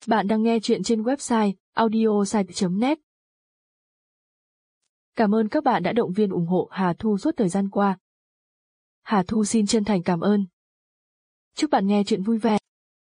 Bạn đang nghe chuyện trên website audiosite.net. Cảm ơn các bạn đã động viên ủng hộ Hà Thu suốt thời gian qua. Hà Thu xin chân thành cảm ơn. Chúc bạn nghe chuyện vui vẻ.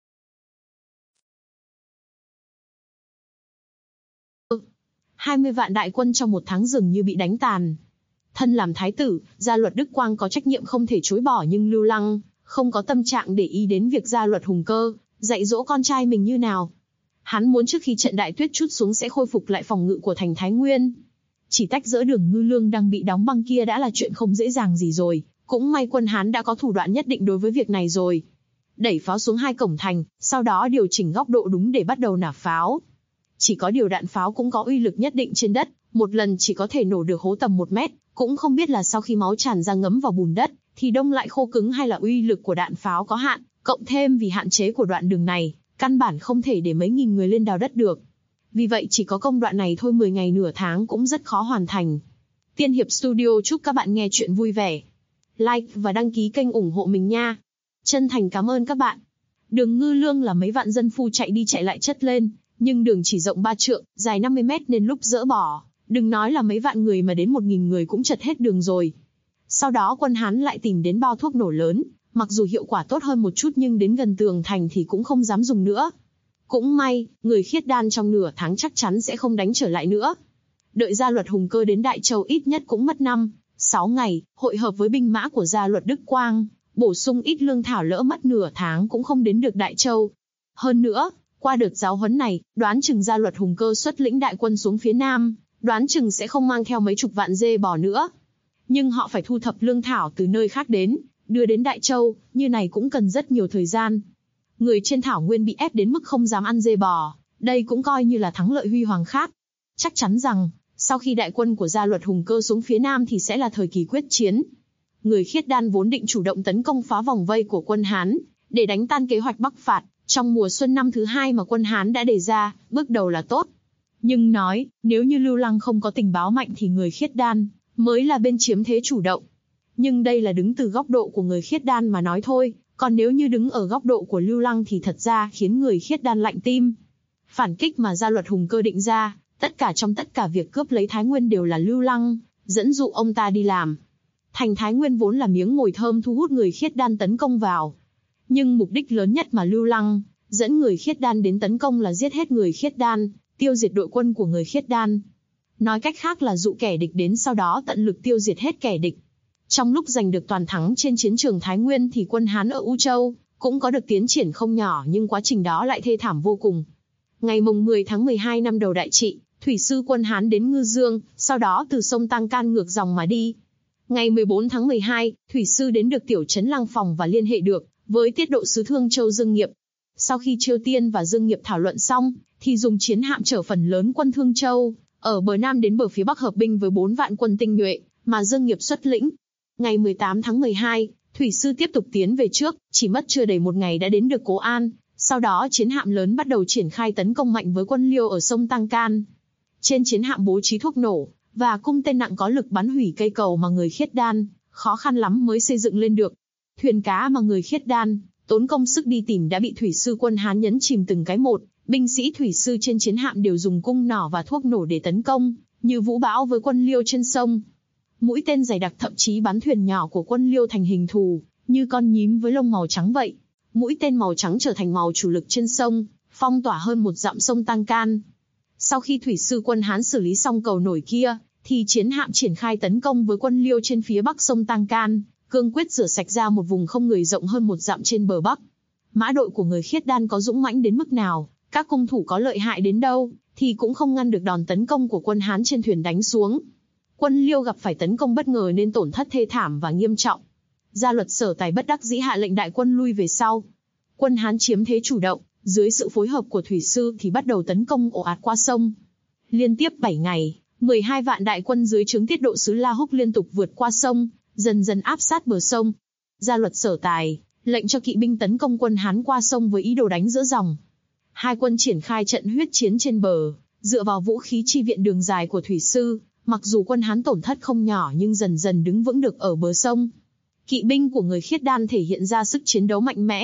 Ừ, 20 vạn đại quân trong một tháng dường như bị đánh tàn. Thân làm thái tử, Gia Luật Đức Quang có trách nhiệm không thể chối bỏ, nhưng Lưu Lăng không có tâm trạng để ý đến việc Gia Luật Hùng Cơ dạy dỗ con trai mình như nào. Hắn muốn trước khi trận đại tuyết trút xuống sẽ khôi phục lại phòng ngự của thành Thái Nguyên. Chỉ tách dỡ Đường Ngư Lương đang bị đóng băng kia đã là chuyện không dễ dàng gì rồi, cũng may quân Hán đã có thủ đoạn nhất định đối với việc này rồi. Đẩy pháo xuống 2 cổng thành, sau đó điều chỉnh góc độ đúng để bắt đầu nạp pháo. Chỉ có điều đạn pháo cũng có uy lực nhất định trên đất, một lần chỉ có thể nổ được hố tầm 1 mét, cũng không biết là sau khi máu tràn ra ngấm vào bùn đất, thì đông lại khô cứng hay là uy lực của đạn pháo có hạn, cộng thêm vì hạn chế của đoạn đường này, căn bản không thể để mấy nghìn người lên đào đất được. Vì vậy chỉ có công đoạn này thôi 10 ngày nửa tháng cũng rất khó hoàn thành. Tiên Hiệp Studio chúc các bạn nghe chuyện vui vẻ. Like và đăng ký kênh ủng hộ mình nha. Chân thành cảm ơn các bạn. Đường Ngư Lương là mấy vạn dân phu chạy đi chạy lại chất lên, nhưng đường chỉ rộng 3 trượng, dài 50 mét nên lúc dỡ bỏ, đừng nói là mấy vạn người mà đến 1.000 người cũng chật hết đường rồi. Sau đó quân Hán lại tìm đến bao thuốc nổ lớn, mặc dù hiệu quả tốt hơn một chút nhưng đến gần tường thành thì cũng không dám dùng nữa. Cũng may, người Khiết Đan trong nửa tháng chắc chắn sẽ không đánh trở lại nữa. Đợi Gia Luật Hùng Cơ đến Đại Châu ít nhất cũng mất 5-6 ngày, hội hợp với binh mã của Gia Luật Đức Quang, bổ sung ít lương thảo, lỡ mất nửa tháng cũng không đến được Đại Châu. Hơn nữa, qua đợt giáo huấn này, đoán chừng Gia Luật Hùng Cơ xuất lĩnh đại quân xuống phía Nam, đoán chừng sẽ không mang theo mấy chục vạn dê bò nữa. Nhưng họ phải thu thập lương thảo từ nơi khác đến, đưa đến Đại Châu, như này cũng cần rất nhiều thời gian. Người trên thảo nguyên bị ép đến mức không dám ăn dê bò, đây cũng coi như là thắng lợi huy hoàng khác. Chắc chắn rằng, sau khi đại quân của Gia Luật Hùng Cơ xuống phía Nam thì sẽ là thời kỳ quyết chiến. Người Khiết Đan vốn định chủ động tấn công phá vòng vây của quân Hán, để đánh tan kế hoạch Bắc phạt, trong mùa xuân năm thứ 2 mà quân Hán đã đề ra, bước đầu là tốt. Nhưng nếu như Lưu Lăng không có tình báo mạnh thì người Khiết Đan mới là bên chiếm thế chủ động. Nhưng đây là đứng từ góc độ của người Khiết Đan mà nói thôi, còn nếu như đứng ở góc độ của Lưu Lăng thì thật ra khiến người Khiết Đan lạnh tim. Phản kích mà Gia Luật Hùng Cơ định ra, trong tất cả việc cướp lấy Thái Nguyên đều là Lưu Lăng dẫn dụ ông ta đi làm. Thành Thái Nguyên vốn là miếng mồi thơm thu hút người Khiết Đan tấn công vào. Nhưng mục đích lớn nhất mà Lưu Lăng dẫn người Khiết Đan đến tấn công là giết hết người Khiết Đan, tiêu diệt đội quân của người Khiết Đan. Nói cách khác là dụ kẻ địch đến, sau đó tận lực tiêu diệt hết kẻ địch. Trong lúc giành được toàn thắng trên chiến trường Thái Nguyên thì quân Hán ở U Châu cũng có được tiến triển không nhỏ, nhưng quá trình đó lại thê thảm vô cùng. Ngày mùng 10 tháng 12 năm đầu đại trị, thủy sư quân Hán đến Ngư Dương, sau đó từ sông Tăng Can ngược dòng mà đi. Ngày 14 tháng 12, thủy sư đến được tiểu trấn Lăng Phòng và liên hệ được với tiết độ sứ Thương Châu Dương Nghiệp. Sau khi Chiêu Tiên và Dương Nghiệp thảo luận xong, thì dùng chiến hạm chở phần lớn quân Thương Châu ở bờ Nam đến bờ phía Bắc hợp binh với 4 vạn quân tinh nhuệ mà Dương Nghiệp xuất lĩnh. Ngày 18 tháng 12, thủy sư tiếp tục tiến về trước, chỉ mất chưa đầy 1 ngày đã đến được Cố An. Sau đó chiến hạm lớn bắt đầu triển khai tấn công mạnh với quân Liêu ở sông Tăng Can. Trên chiến hạm bố trí thuốc nổ và cung tên nặng có lực bắn hủy cây cầu mà người Khiết Đan khó khăn lắm mới xây dựng lên được. Thuyền cá mà người Khiết Đan tốn công sức đi tìm đã bị thủy sư quân Hán nhấn chìm từng cái một. Binh sĩ thủy sư trên chiến hạm đều dùng cung nỏ và thuốc nổ để tấn công, như vũ bão với quân Liêu trên sông. Mũi tên dày đặc thậm chí bắn thuyền nhỏ của quân Liêu thành hình thù, như con nhím với lông màu trắng vậy. Mũi tên màu trắng trở thành màu chủ lực trên sông, phong tỏa hơn 1 dặm sông Tăng Can. Sau khi thủy sư quân Hán xử lý xong cầu nổi kia, thì chiến hạm triển khai tấn công với quân Liêu trên phía bắc sông Tăng Can, cương quyết rửa sạch ra một vùng không người rộng hơn 1 dặm trên bờ bắc. Mã đội của người Khiết Đan có dũng mãnh đến mức nào, các cung thủ có lợi hại đến đâu, thì cũng không ngăn được đòn tấn công của quân Hán trên thuyền đánh xuống. Quân Liêu gặp phải tấn công bất ngờ nên tổn thất thê thảm và nghiêm trọng. Gia Luật Sở Tài bất đắc dĩ hạ lệnh đại quân lui về sau. Quân Hán chiếm thế chủ động, dưới sự phối hợp của thủy sư thì bắt đầu tấn công ồ ạt qua sông. Liên tiếp 7 ngày, 12 vạn đại quân dưới trướng tiết độ sứ La Húc liên tục vượt qua sông, dần dần áp sát bờ sông. Gia Luật Sở Tài lệnh cho kỵ binh tấn công quân Hán qua sông với ý đồ đánh giữa dòng. Hai quân triển khai trận huyết chiến trên bờ, dựa vào vũ khí chi viện đường dài của thủy sư, mặc dù quân Hán tổn thất không nhỏ nhưng dần dần đứng vững được ở bờ sông. Kỵ binh của người Khiết Đan thể hiện ra sức chiến đấu mạnh mẽ,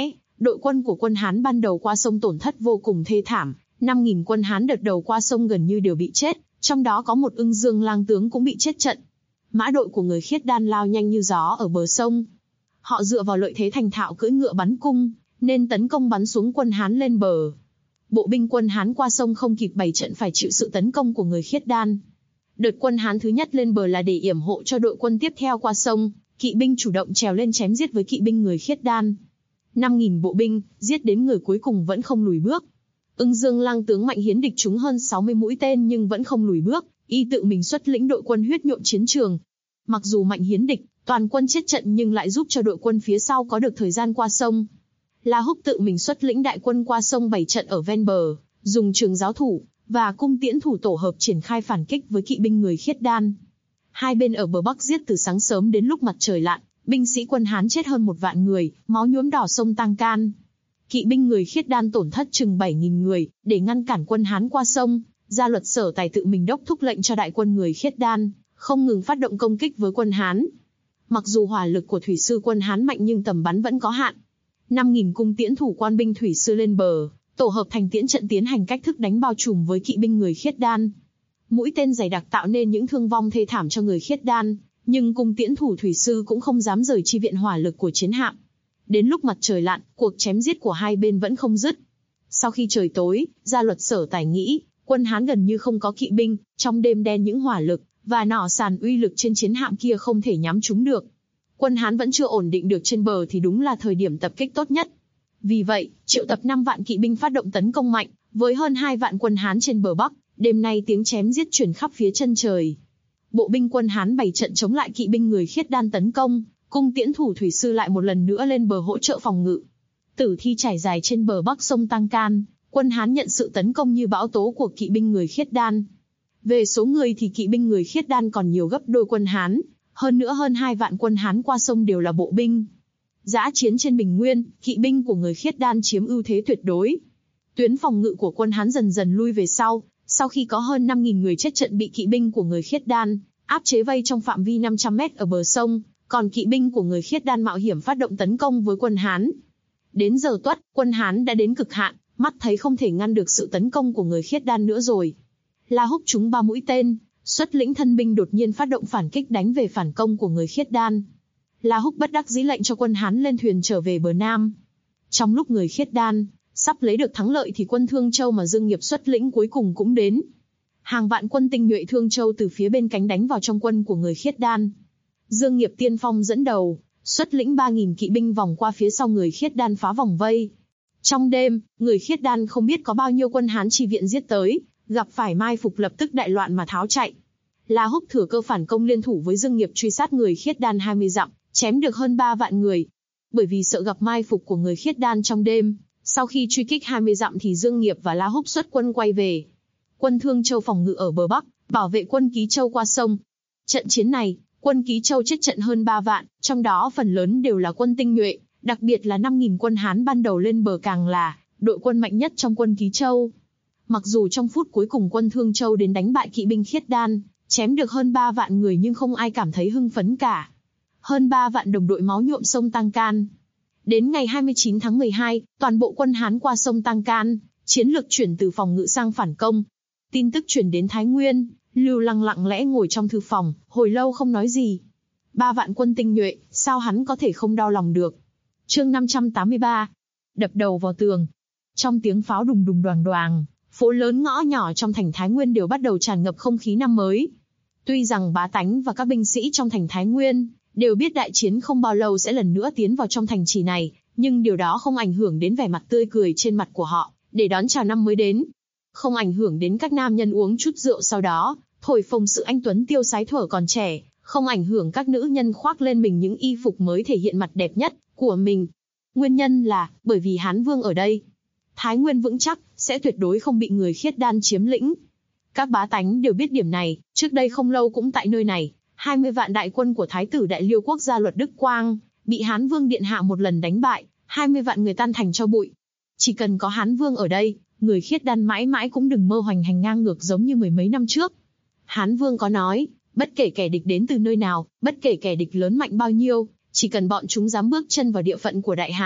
Đội quân của quân Hán ban đầu qua sông tổn thất vô cùng thê thảm, 5.000 quân Hán đợt đầu qua sông gần như đều bị chết, trong đó có một Ưng Dương lang tướng cũng bị chết trận. Mã đội của người Khiết Đan lao nhanh như gió ở bờ sông. Họ dựa vào lợi thế thành thạo cưỡi ngựa bắn cung, nên tấn công bắn xuống quân Hán lên bờ. Bộ binh quân Hán qua sông không kịp bày trận phải chịu sự tấn công của người Khiết Đan. Đợt quân Hán thứ nhất lên bờ là để yểm hộ cho đội quân tiếp theo qua sông, kỵ binh chủ động trèo lên chém giết với kỵ binh người Khiết Đan. 5.000 bộ binh, giết đến người cuối cùng vẫn không lùi bước. Ưng Dương lang tướng Mạnh Hiến địch trúng hơn 60 mũi tên nhưng vẫn không lùi bước, y tự mình xuất lĩnh đội quân huyết nhuộm chiến trường. Mặc dù Mạnh Hiến địch, toàn quân chết trận nhưng lại giúp cho đội quân phía sau có được thời gian qua sông. La Húc tự mình xuất lĩnh đại quân qua sông bày trận ở ven bờ, dùng trường giáo thủ và cung tiễn thủ tổ hợp triển khai phản kích với kỵ binh người Khiết Đan. Hai bên ở bờ Bắc giết từ sáng sớm đến lúc mặt trời lặn, binh sĩ quân Hán chết hơn 1 vạn người, máu nhuốm đỏ sông Tang Can. Kỵ binh người Khiết Đan tổn thất chừng 7.000 người, để ngăn cản quân Hán qua sông, Gia Luật Sở Tài tự mình đốc thúc lệnh cho đại quân người Khiết Đan không ngừng phát động công kích với quân Hán. Mặc dù hỏa lực của thủy sư quân Hán mạnh nhưng tầm bắn vẫn có hạn. 5.000 cung tiễn thủ quan binh thủy sư lên bờ, tổ hợp thành tiễn trận tiến hành cách thức đánh bao trùm với kỵ binh người Khiết Đan. Mũi tên dày đặc tạo nên những thương vong thê thảm cho người Khiết Đan, nhưng cung tiễn thủ thủy sư cũng không dám rời chi viện hỏa lực của chiến hạm. Đến lúc mặt trời lặn, cuộc chém giết của hai bên vẫn không dứt. Sau khi trời tối, Gia Luật Sở Tài nghĩ, quân Hán gần như không có kỵ binh, trong đêm đen những hỏa lực và nỏ sàn uy lực trên chiến hạm kia không thể nhắm trúng được. Quân Hán vẫn chưa ổn định được trên bờ thì đúng là thời điểm tập kích tốt nhất. Vì vậy, triệu tập 5 vạn kỵ binh phát động tấn công mạnh, với hơn 2 vạn quân Hán trên bờ Bắc, đêm nay tiếng chém giết truyền khắp phía chân trời. Bộ binh quân Hán bày trận chống lại kỵ binh người Khiết Đan tấn công, cung tiễn thủ thủy sư lại một lần nữa lên bờ hỗ trợ phòng ngự. Tử thi trải dài trên bờ Bắc sông Tang Can, quân Hán nhận sự tấn công như bão tố của kỵ binh người Khiết Đan. Về số người thì kỵ binh người Khiết Đan còn nhiều gấp đôi quân Hán, hơn nữa hơn 2 vạn quân Hán qua sông đều là bộ binh. Dã chiến trên bình nguyên, kỵ binh của người Khiết Đan chiếm ưu thế tuyệt đối. Tuyến phòng ngự của quân Hán dần dần lui về sau khi có hơn 5.000 người chết trận bị kỵ binh của người Khiết Đan áp chế vây trong phạm vi 500 mét ở bờ sông, còn kỵ binh của người Khiết Đan mạo hiểm phát động tấn công với quân Hán. Đến giờ tuất, quân Hán đã đến cực hạn, mắt thấy không thể ngăn được sự tấn công của người Khiết Đan nữa rồi. La Húc trúng 3 mũi tên, xuất lĩnh thân binh đột nhiên phát động phản kích đánh về phản công của người Khiết Đan. La Húc bất đắc dĩ lệnh cho quân Hán lên thuyền trở về bờ Nam. Trong lúc người Khiết Đan sắp lấy được thắng lợi thì quân Thương Châu mà Dương Nghiệp xuất lĩnh cuối cùng cũng đến. Hàng vạn quân tinh nhuệ Thương Châu từ phía bên cánh đánh vào trong quân của người Khiết Đan. Dương Nghiệp tiên phong dẫn đầu, xuất lĩnh 3.000 kỵ binh vòng qua phía sau người Khiết Đan phá vòng vây. Trong đêm, người Khiết Đan không biết có bao nhiêu quân Hán chi viện giết tới, gặp phải mai phục lập tức đại loạn mà tháo chạy. La Húc thừa cơ phản công liên thủ với Dương Nghiệp truy sát người Khiết Đan 20 dặm, chém được hơn 3 vạn người. Bởi vì sợ gặp mai phục của người Khiết Đan trong đêm, sau khi truy kích 20 dặm thì Dương Nghiệp và La Húc xuất quân quay về. Quân Thương Châu phòng ngự ở bờ Bắc, bảo vệ quân Ký Châu qua sông. Trận chiến này, quân Ký Châu chết trận hơn 3 vạn, trong đó phần lớn đều là quân tinh nhuệ, đặc biệt là 5.000 quân Hán ban đầu lên bờ càng là đội quân mạnh nhất trong quân Ký Châu. Mặc dù trong phút cuối cùng quân Thương Châu đến đánh bại kỵ binh Khiết Đan, chém được hơn 3 vạn người nhưng không ai cảm thấy hưng phấn cả. Hơn 3 vạn đồng đội máu nhuộm sông Tang Can. Đến ngày 29 tháng 12, toàn bộ quân Hán qua sông Tang Can, chiến lược chuyển từ phòng ngự sang phản công. Tin tức truyền đến Thái Nguyên, Lưu Lăng lặng lẽ ngồi trong thư phòng, hồi lâu không nói gì. 3 vạn quân tinh nhuệ, sao hắn có thể không đau lòng được. Chương 583. Đập đầu vào tường. Trong tiếng pháo đùng đùng đoàng đoàng, phố lớn ngõ nhỏ trong thành Thái Nguyên đều bắt đầu tràn ngập không khí năm mới. Tuy rằng bá tánh và các binh sĩ trong thành Thái Nguyên đều biết đại chiến không bao lâu sẽ lần nữa tiến vào trong thành trì này, nhưng điều đó không ảnh hưởng đến vẻ mặt tươi cười trên mặt của họ, để đón chào năm mới đến. Không ảnh hưởng đến các nam nhân uống chút rượu sau đó, thổi phồng sự anh tuấn tiêu sái thuở còn trẻ, không ảnh hưởng các nữ nhân khoác lên mình những y phục mới thể hiện mặt đẹp nhất của mình. Nguyên nhân là, bởi vì Hán Vương ở đây. Thái Nguyên vững chắc, sẽ tuyệt đối không bị người Khiết Đan chiếm lĩnh. Các bá tánh đều biết điểm này, trước đây không lâu cũng tại nơi này, 20 vạn đại quân của Thái tử Đại Liêu quốc Gia Luật Đức Quang, bị Hán Vương Điện Hạ một lần đánh bại, 20 vạn người tan thành cho bụi. Chỉ cần có Hán Vương ở đây, người Khiết Đan mãi mãi cũng đừng mơ hoành hành ngang ngược giống như 10 mấy năm trước. Hán Vương có nói, bất kể kẻ địch đến từ nơi nào, bất kể kẻ địch lớn mạnh bao nhiêu, chỉ cần bọn chúng dám bước chân vào địa phận của Đại Hán,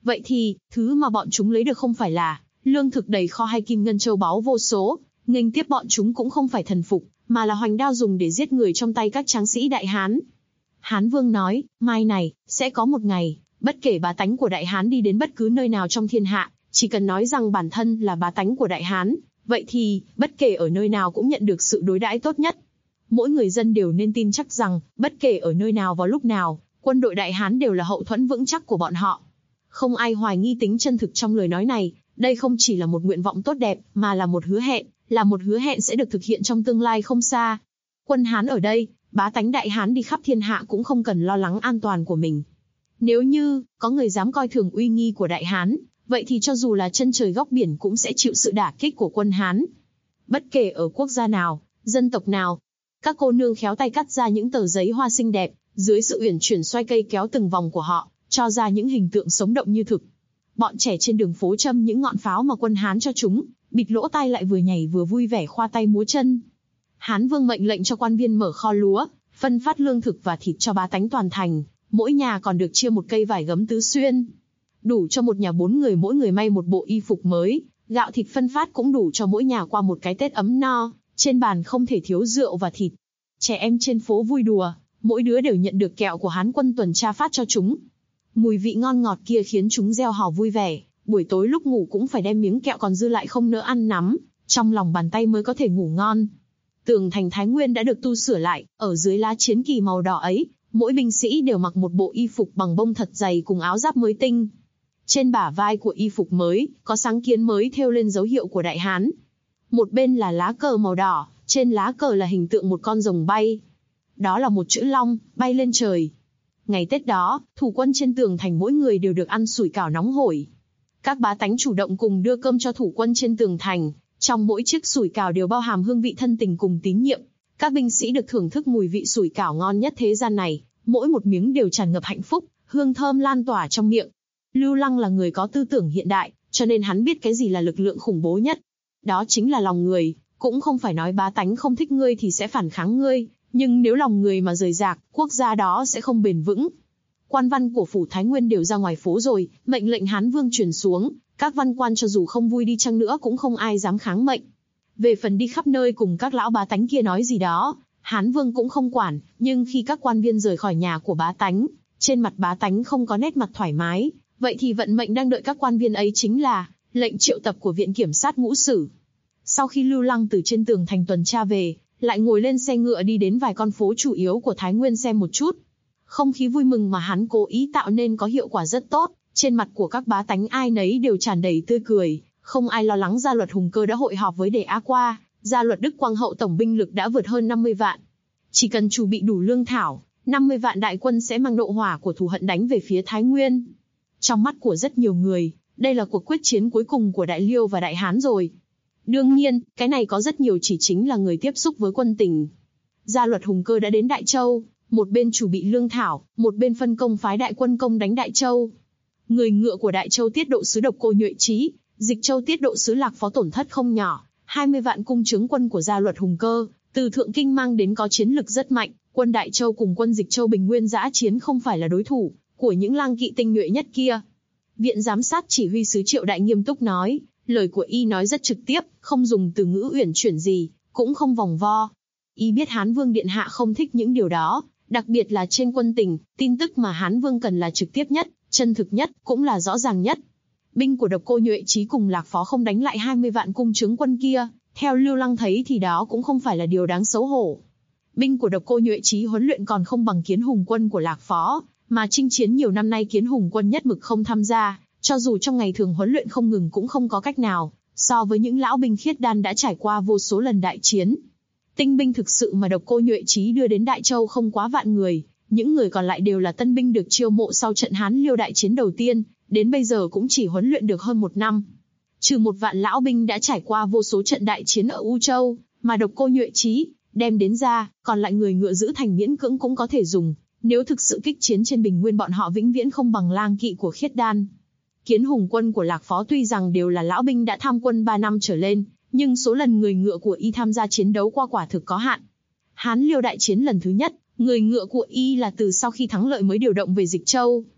Vậy thì, thứ mà bọn chúng lấy được không phải là lương thực đầy kho hay kim ngân châu báu vô số, nghênh tiếp bọn chúng cũng không phải thần phục, mà là hoành đao dùng để giết người trong tay các tráng sĩ Đại Hán. Hán Vương nói, mai này, sẽ có một ngày, bất kể bá tánh của Đại Hán đi đến bất cứ nơi nào trong thiên hạ, chỉ cần nói rằng bản thân là bá tánh của Đại Hán, vậy thì, bất kể ở nơi nào cũng nhận được sự đối đãi tốt nhất. Mỗi người dân đều nên tin chắc rằng, bất kể ở nơi nào vào lúc nào, quân đội Đại Hán đều là hậu thuẫn vững chắc của bọn họ. Không ai hoài nghi tính chân thực trong lời nói này, đây không chỉ là một nguyện vọng tốt đẹp, mà là một hứa hẹn sẽ được thực hiện trong tương lai không xa. Quân Hán ở đây, bá tánh Đại Hán đi khắp thiên hạ cũng không cần lo lắng an toàn của mình. Nếu như, có người dám coi thường uy nghi của Đại Hán, vậy thì cho dù là chân trời góc biển cũng sẽ chịu sự đả kích của quân Hán. Bất kể ở quốc gia nào, dân tộc nào, các cô nương khéo tay cắt ra những tờ giấy hoa xinh đẹp, dưới sự uyển chuyển xoay cây kéo từng vòng của họ, cho ra những hình tượng sống động như thực. Bọn trẻ trên đường phố châm những ngọn pháo mà quân Hán cho chúng, bịt lỗ tai lại vừa nhảy vừa vui vẻ khoa tay múa chân. Hán Vương mệnh lệnh cho quan viên mở kho lúa, phân phát lương thực và thịt cho bá tánh toàn thành, mỗi nhà còn được chia một cây vải gấm tứ xuyên. Đủ cho một nhà 4 người mỗi người may một bộ y phục mới, gạo thịt phân phát cũng đủ cho mỗi nhà qua một cái Tết ấm no, trên bàn không thể thiếu rượu và thịt. Trẻ em trên phố vui đùa, mỗi đứa đều nhận được kẹo của Hán quân tuần tra phát cho chúng. Mùi vị ngon ngọt kia khiến chúng reo hò vui vẻ, buổi tối lúc ngủ cũng phải đem miếng kẹo còn dư lại không nỡ ăn nắm, trong lòng bàn tay mới có thể ngủ ngon. Tường thành Thái Nguyên đã được tu sửa lại, ở dưới lá chiến kỳ màu đỏ ấy, mỗi binh sĩ đều mặc một bộ y phục bằng bông thật dày cùng áo giáp mới tinh. Trên bả vai của y phục mới, có sáng kiến mới thêu lên dấu hiệu của Đại Hán. Một bên là lá cờ màu đỏ, trên lá cờ là hình tượng một con rồng bay. Đó là một chữ Long, bay lên trời. Ngày Tết đó, thủ quân trên tường thành mỗi người đều được ăn sủi cảo nóng hổi. Các bá tánh chủ động cùng đưa cơm cho thủ quân trên tường thành, trong mỗi chiếc sủi cảo đều bao hàm hương vị thân tình cùng tín nhiệm. Các binh sĩ được thưởng thức mùi vị sủi cảo ngon nhất thế gian này, mỗi một miếng đều tràn ngập hạnh phúc, hương thơm lan tỏa trong miệng. Lưu Lăng là người có tư tưởng hiện đại, cho nên hắn biết cái gì là lực lượng khủng bố nhất. Đó chính là lòng người, cũng không phải nói bá tánh không thích ngươi thì sẽ phản kháng ngươi, nhưng nếu lòng người mà rời rạc, quốc gia đó sẽ không bền vững. Quan văn của phủ Thái Nguyên đều ra ngoài phố rồi, mệnh lệnh Hán Vương truyền xuống, các văn quan cho dù không vui đi chăng nữa cũng không ai dám kháng mệnh. Về phần đi khắp nơi cùng các lão bá tánh kia nói gì đó, Hán Vương cũng không quản, nhưng khi các quan viên rời khỏi nhà của bá tánh, trên mặt bá tánh không có nét mặt thoải mái, vậy thì vận mệnh đang đợi các quan viên ấy chính là lệnh triệu tập của Viện Kiểm sát Ngũ Sử. Sau khi Lưu Lăng từ trên tường thành tuần tra về, lại ngồi lên xe ngựa đi đến vài con phố chủ yếu của Thái Nguyên xem một chút. Không khí vui mừng mà hắn cố ý tạo nên có hiệu quả rất tốt, trên mặt của các bá tánh ai nấy đều tràn đầy tươi cười, không ai lo lắng. Gia luật Hùng Cơ đã hội họp với Đề Á qua, gia luật Đức Quang Hậu tổng binh lực đã vượt hơn 50 vạn. Chỉ cần chuẩn bị đủ lương thảo, 50 vạn đại quân sẽ mang nộ hỏa của thù hận đánh về phía Thái Nguyên. Trong mắt của rất nhiều người, đây là cuộc quyết chiến cuối cùng của Đại Liêu và Đại Hán rồi. Đương nhiên, cái này có rất nhiều chỉ chính là người tiếp xúc với quân tình. Gia luật Hùng Cơ đã đến Đại Châu, một bên chuẩn bị lương thảo, một bên phân công phái đại quân công đánh Đại Châu. Người ngựa của Đại Châu tiết độ sứ Độc Cô Nhuệ Trí, Dịch Châu tiết độ sứ Lạc Phó tổn thất không nhỏ, 20 vạn cung chướng quân của gia luật Hùng Cơ, từ Thượng Kinh mang đến có chiến lực rất mạnh, quân Đại Châu cùng quân Dịch Châu bình nguyên dã chiến không phải là đối thủ của những lang kỵ tinh nhuệ nhất kia. Viện giám sát chỉ huy sứ Triệu Đại nghiêm túc nói, lời của y nói rất trực tiếp, không dùng từ ngữ uyển chuyển gì, cũng không vòng vo. Y biết Hán Vương điện hạ không thích những điều đó, đặc biệt là trên quân tình, tin tức mà Hán Vương cần là trực tiếp nhất, chân thực nhất, cũng là rõ ràng nhất. Binh của Độc Cô Nhuệ Trí cùng Lạc Phó không đánh lại 20 vạn cung chướng quân kia, theo Lưu Lăng thấy thì đó cũng không phải là điều đáng xấu hổ. Binh của Độc Cô Nhuệ Trí huấn luyện còn không bằng Kiến Hùng quân của Lạc Phó, mà chinh chiến nhiều năm nay Kiến Hùng quân nhất mực không tham gia, cho dù trong ngày thường huấn luyện không ngừng cũng không có cách nào, so với những lão binh khiết đan đã trải qua vô số lần đại chiến. Tinh binh thực sự mà Độc Cô Nhuệ Trí đưa đến Đại Châu không quá vạn người, những người còn lại đều là tân binh được chiêu mộ sau trận Hán Liêu đại chiến đầu tiên, đến bây giờ cũng chỉ huấn luyện được hơn 1 năm. Trừ 1 vạn lão binh đã trải qua vô số trận đại chiến ở U Châu, mà Độc Cô Nhuệ Trí đem đến ra, còn lại người ngựa giữ thành miễn cưỡng cũng có thể dùng, nếu thực sự kích chiến trên bình nguyên bọn họ vĩnh viễn không bằng lang kỵ của khiết đan. Kiến Hùng quân của Lạc Phó tuy rằng đều là lão binh đã tham quân 3 năm trở lên, nhưng số lần người ngựa của y tham gia chiến đấu qua quả thực có hạn. Hán Liêu đại chiến lần thứ nhất, người ngựa của y là từ sau khi thắng lợi mới điều động về Dịch Châu.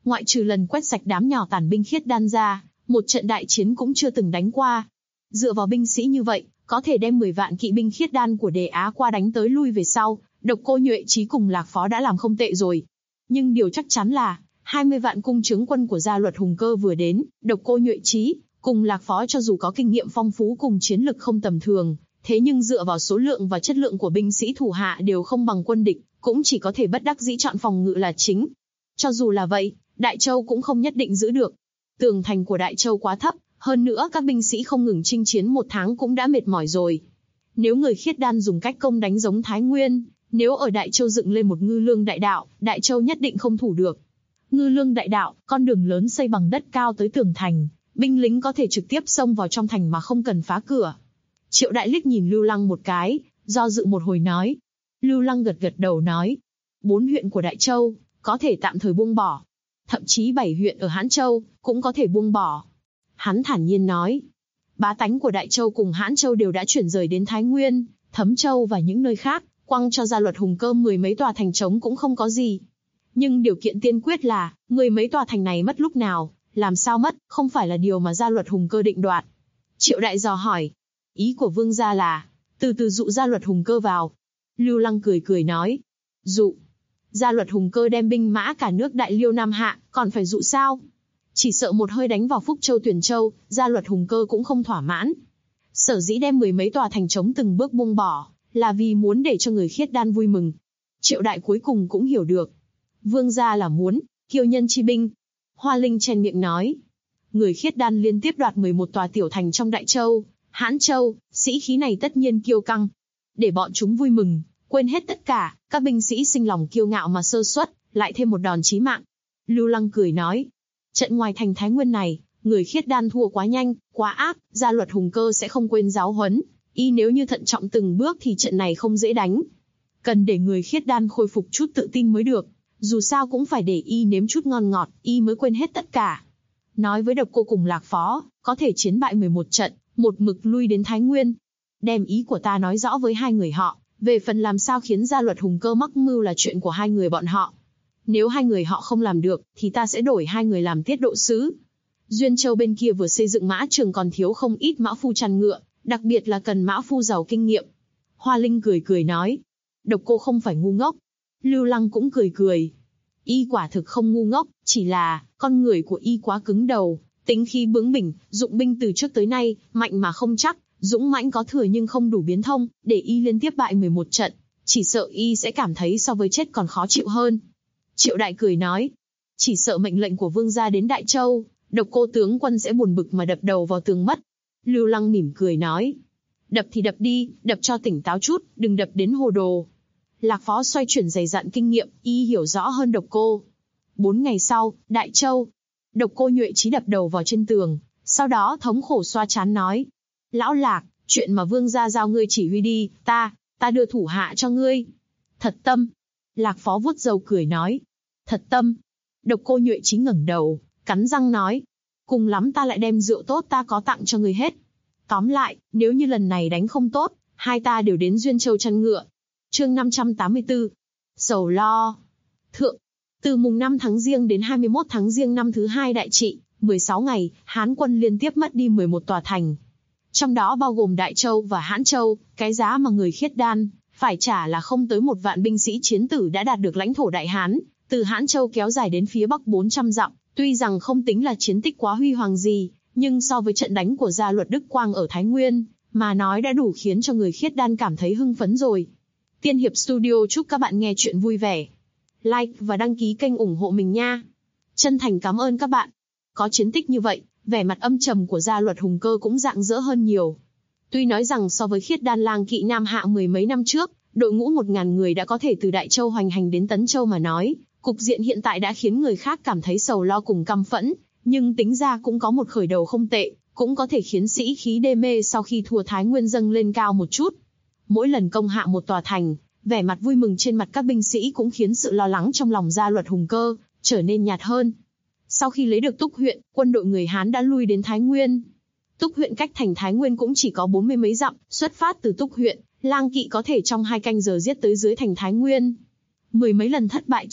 Ngoại trừ lần quét sạch đám nhỏ tàn binh khiết đan ra, một trận đại chiến cũng chưa từng đánh qua. Dựa vào binh sĩ như vậy, có thể đem 10 vạn kỵ binh khiết đan của Đề Á qua đánh tới lui về sau, Độc Cô Nhuệ Chí cùng Lạc Phó đã làm không tệ rồi. Nhưng điều chắc chắn là, 20 vạn cung trướng quân của Gia Luật Hùng Cơ vừa đến, Độc Cô Nhuệ Chí cùng Lạc Phó cho dù có kinh nghiệm phong phú cùng chiến lực không tầm thường, thế nhưng dựa vào số lượng và chất lượng của binh sĩ thủ hạ đều không bằng quân địch, cũng chỉ có thể bất đắc dĩ chọn phòng ngự là chính. Cho dù là vậy, Đại Châu cũng không nhất định giữ được. Tường thành của Đại Châu quá thấp, hơn nữa các binh sĩ không ngừng chinh chiến 1 tháng cũng đã mệt mỏi rồi. Nếu người khiết đan dùng cách công đánh giống Thái Nguyên, nếu ở Đại Châu dựng lên một ngư lương đại đạo, Đại Châu nhất định không thủ được. Ngư lương đại đạo, con đường lớn xây bằng đất cao tới tường thành, binh lính có thể trực tiếp xông vào trong thành mà không cần phá cửa. Triệu Đại liếc nhìn Lưu Lăng một cái, do dự một hồi nói. Lưu Lăng gật gật đầu nói, 4 huyện của Đại Châu có thể tạm thời buông bỏ, thậm chí 7 huyện ở Hãn Châu cũng có thể buông bỏ. Hắn thản nhiên nói, bá tánh của Đại Châu cùng Hãn Châu đều đã chuyển rời đến Thái Nguyên, Thấm Châu và những nơi khác, quăng cho Gia Luật Hùng Cơ 10 mấy tòa thành trống cũng không có gì. Nhưng điều kiện tiên quyết là, 10 mấy tòa thành này mất lúc nào, làm sao mất, không phải là điều mà Gia Luật Hùng Cơ định đoạt. Triệu Đại dò hỏi, ý của vương gia là, từ từ dụ Gia Luật Hùng Cơ vào. Lưu Lăng cười cười nói, dụ. Gia Luật Hùng Cơ đem binh mã cả nước Đại Liêu Nam Hạ, còn phải dụ sao? Chỉ sợ một hơi đánh vào Phúc Châu Tuyền Châu, Gia Luật Hùng Cơ cũng không thỏa mãn. Sở dĩ đem 10 mấy tòa thành trống từng bước buông bỏ, là vì muốn để cho người khiết đan vui mừng. Triệu Đại cuối cùng cũng hiểu được. Vương gia là muốn, kiêu nhân chi binh. Hoa Linh chen miệng nói. Người khiết đan liên tiếp đoạt 11 tòa tiểu thành trong Đại Châu, Hãn Châu, sĩ khí này tất nhiên kiêu căng. Để bọn chúng vui mừng, quên hết tất cả, các binh sĩ sinh lòng kiêu ngạo mà sơ suất, lại thêm một đòn chí mạng. Lưu Lăng cười nói. Trận ngoài thành Thái Nguyên này, người khiết đan thua quá nhanh, quá ác, Gia Luật Hùng Cơ sẽ không quên giáo huấn. Y nếu như thận trọng từng bước thì trận này không dễ đánh. Cần để người khiết đan khôi phục chút tự tin mới được. Dù sao cũng phải để Y nếm chút ngon ngọt, Y mới quên hết tất cả. Nói với Độc Cô cùng Lạc Phó, có thể chiến bại 11 trận, một mực lui đến Thái Nguyên. Đem ý của ta nói rõ với hai người họ, về phần làm sao khiến Gia Luật Hùng Cơ mắc mưu là chuyện của hai người bọn họ. Nếu hai người họ không làm được, thì ta sẽ đổi hai người làm tiết độ sứ. Duyên Châu bên kia vừa xây dựng mã trường còn thiếu không ít mã phu chăn ngựa, đặc biệt là cần mã phu giàu kinh nghiệm. Hoa Linh cười cười nói. Độc Cô không phải ngu ngốc. Lưu Lăng cũng cười cười. Y quả thực không ngu ngốc, chỉ là, con người của Y quá cứng đầu, tính khí bướng bỉnh, dụng binh từ trước tới nay, mạnh mà không chắc, dũng mãnh có thừa nhưng không đủ biến thông, để Y liên tiếp bại 11 trận, chỉ sợ Y sẽ cảm thấy so với chết còn khó chịu hơn. Triệu Đại cười nói, chỉ sợ mệnh lệnh của vương gia đến Đại Châu, Độc Cô tướng quân sẽ buồn bực mà đập đầu vào tường mất. Lưu Lăng mỉm cười nói, đập thì đập đi, đập cho tỉnh táo chút, đừng đập đến hồ đồ. Lạc Phó xoay chuyển dày dặn kinh nghiệm, Y hiểu rõ hơn Độc Cô. 4 ngày sau, Đại Châu, Độc Cô Nhuệ Chí đập đầu vào trên tường, sau đó thống khổ xoa trán nói, lão Lạc, chuyện mà vương gia giao ngươi chỉ huy đi, ta đưa thủ hạ cho ngươi. Thật tâm. Lạc Phó vuốt râu cười nói, thật tâm. Độc Cô Nhuệ Chí ngẩng đầu, cắn răng nói, cùng lắm ta lại đem rượu tốt ta có tặng cho ngươi hết. Tóm lại, nếu như lần này đánh không tốt, hai ta đều đến Duyên Châu chăn ngựa. Chương 584. Sầu lo. Thượng. Từ mùng 5 tháng Giêng đến 21 tháng Giêng năm thứ 2 đại trị, 16 ngày, Hán quân liên tiếp mất đi 11 tòa thành. Trong đó bao gồm Đại Châu và Hãn Châu, cái giá mà người khiết đan phải trả là không tới 1 vạn binh sĩ chiến tử đã đạt được lãnh thổ Đại Hán, từ Hãn Châu kéo dài đến phía bắc 400 dặm, tuy rằng không tính là chiến tích quá huy hoàng gì, nhưng so với trận đánh của Gia Luật Đức Quang ở Thái Nguyên, mà nói đã đủ khiến cho người khiết đan cảm thấy hưng phấn rồi. Tiên Hiệp Studio chúc các bạn nghe chuyện vui vẻ. Like và đăng ký kênh ủng hộ mình nha. Chân thành cảm ơn các bạn. Có chiến tích như vậy, vẻ mặt âm trầm của Gia Luật Hùng Cơ cũng rạng rỡ hơn nhiều. Tuy nói rằng so với khiết đan lang kỵ Nam Hạ 10 mấy năm trước, đội ngũ 1000 người đã có thể từ Đại Châu hoành hành đến Tấn Châu mà nói, cục diện hiện tại đã khiến người khác cảm thấy sầu lo cùng căm phẫn, nhưng tính ra cũng có một khởi đầu không tệ, cũng có thể khiến sĩ khí đê mê sau khi thua Thái Nguyên dâng lên cao một chút. Mỗi lần công hạ một tòa thành, vẻ mặt vui mừng trên mặt các binh sĩ cũng khiến sự lo lắng trong lòng Gia Luật Hùng Cơ trở nên nhạt hơn. Sau khi lấy được Túc huyện, quân đội người Hán đã lui đến Thái Nguyên. Túc huyện cách thành Thái Nguyên cũng chỉ có 40 mấy dặm, xuất phát từ Túc huyện, lang kỵ có thể trong 2 canh giờ giết tới dưới thành Thái Nguyên. 10 mấy lần thất bại trước,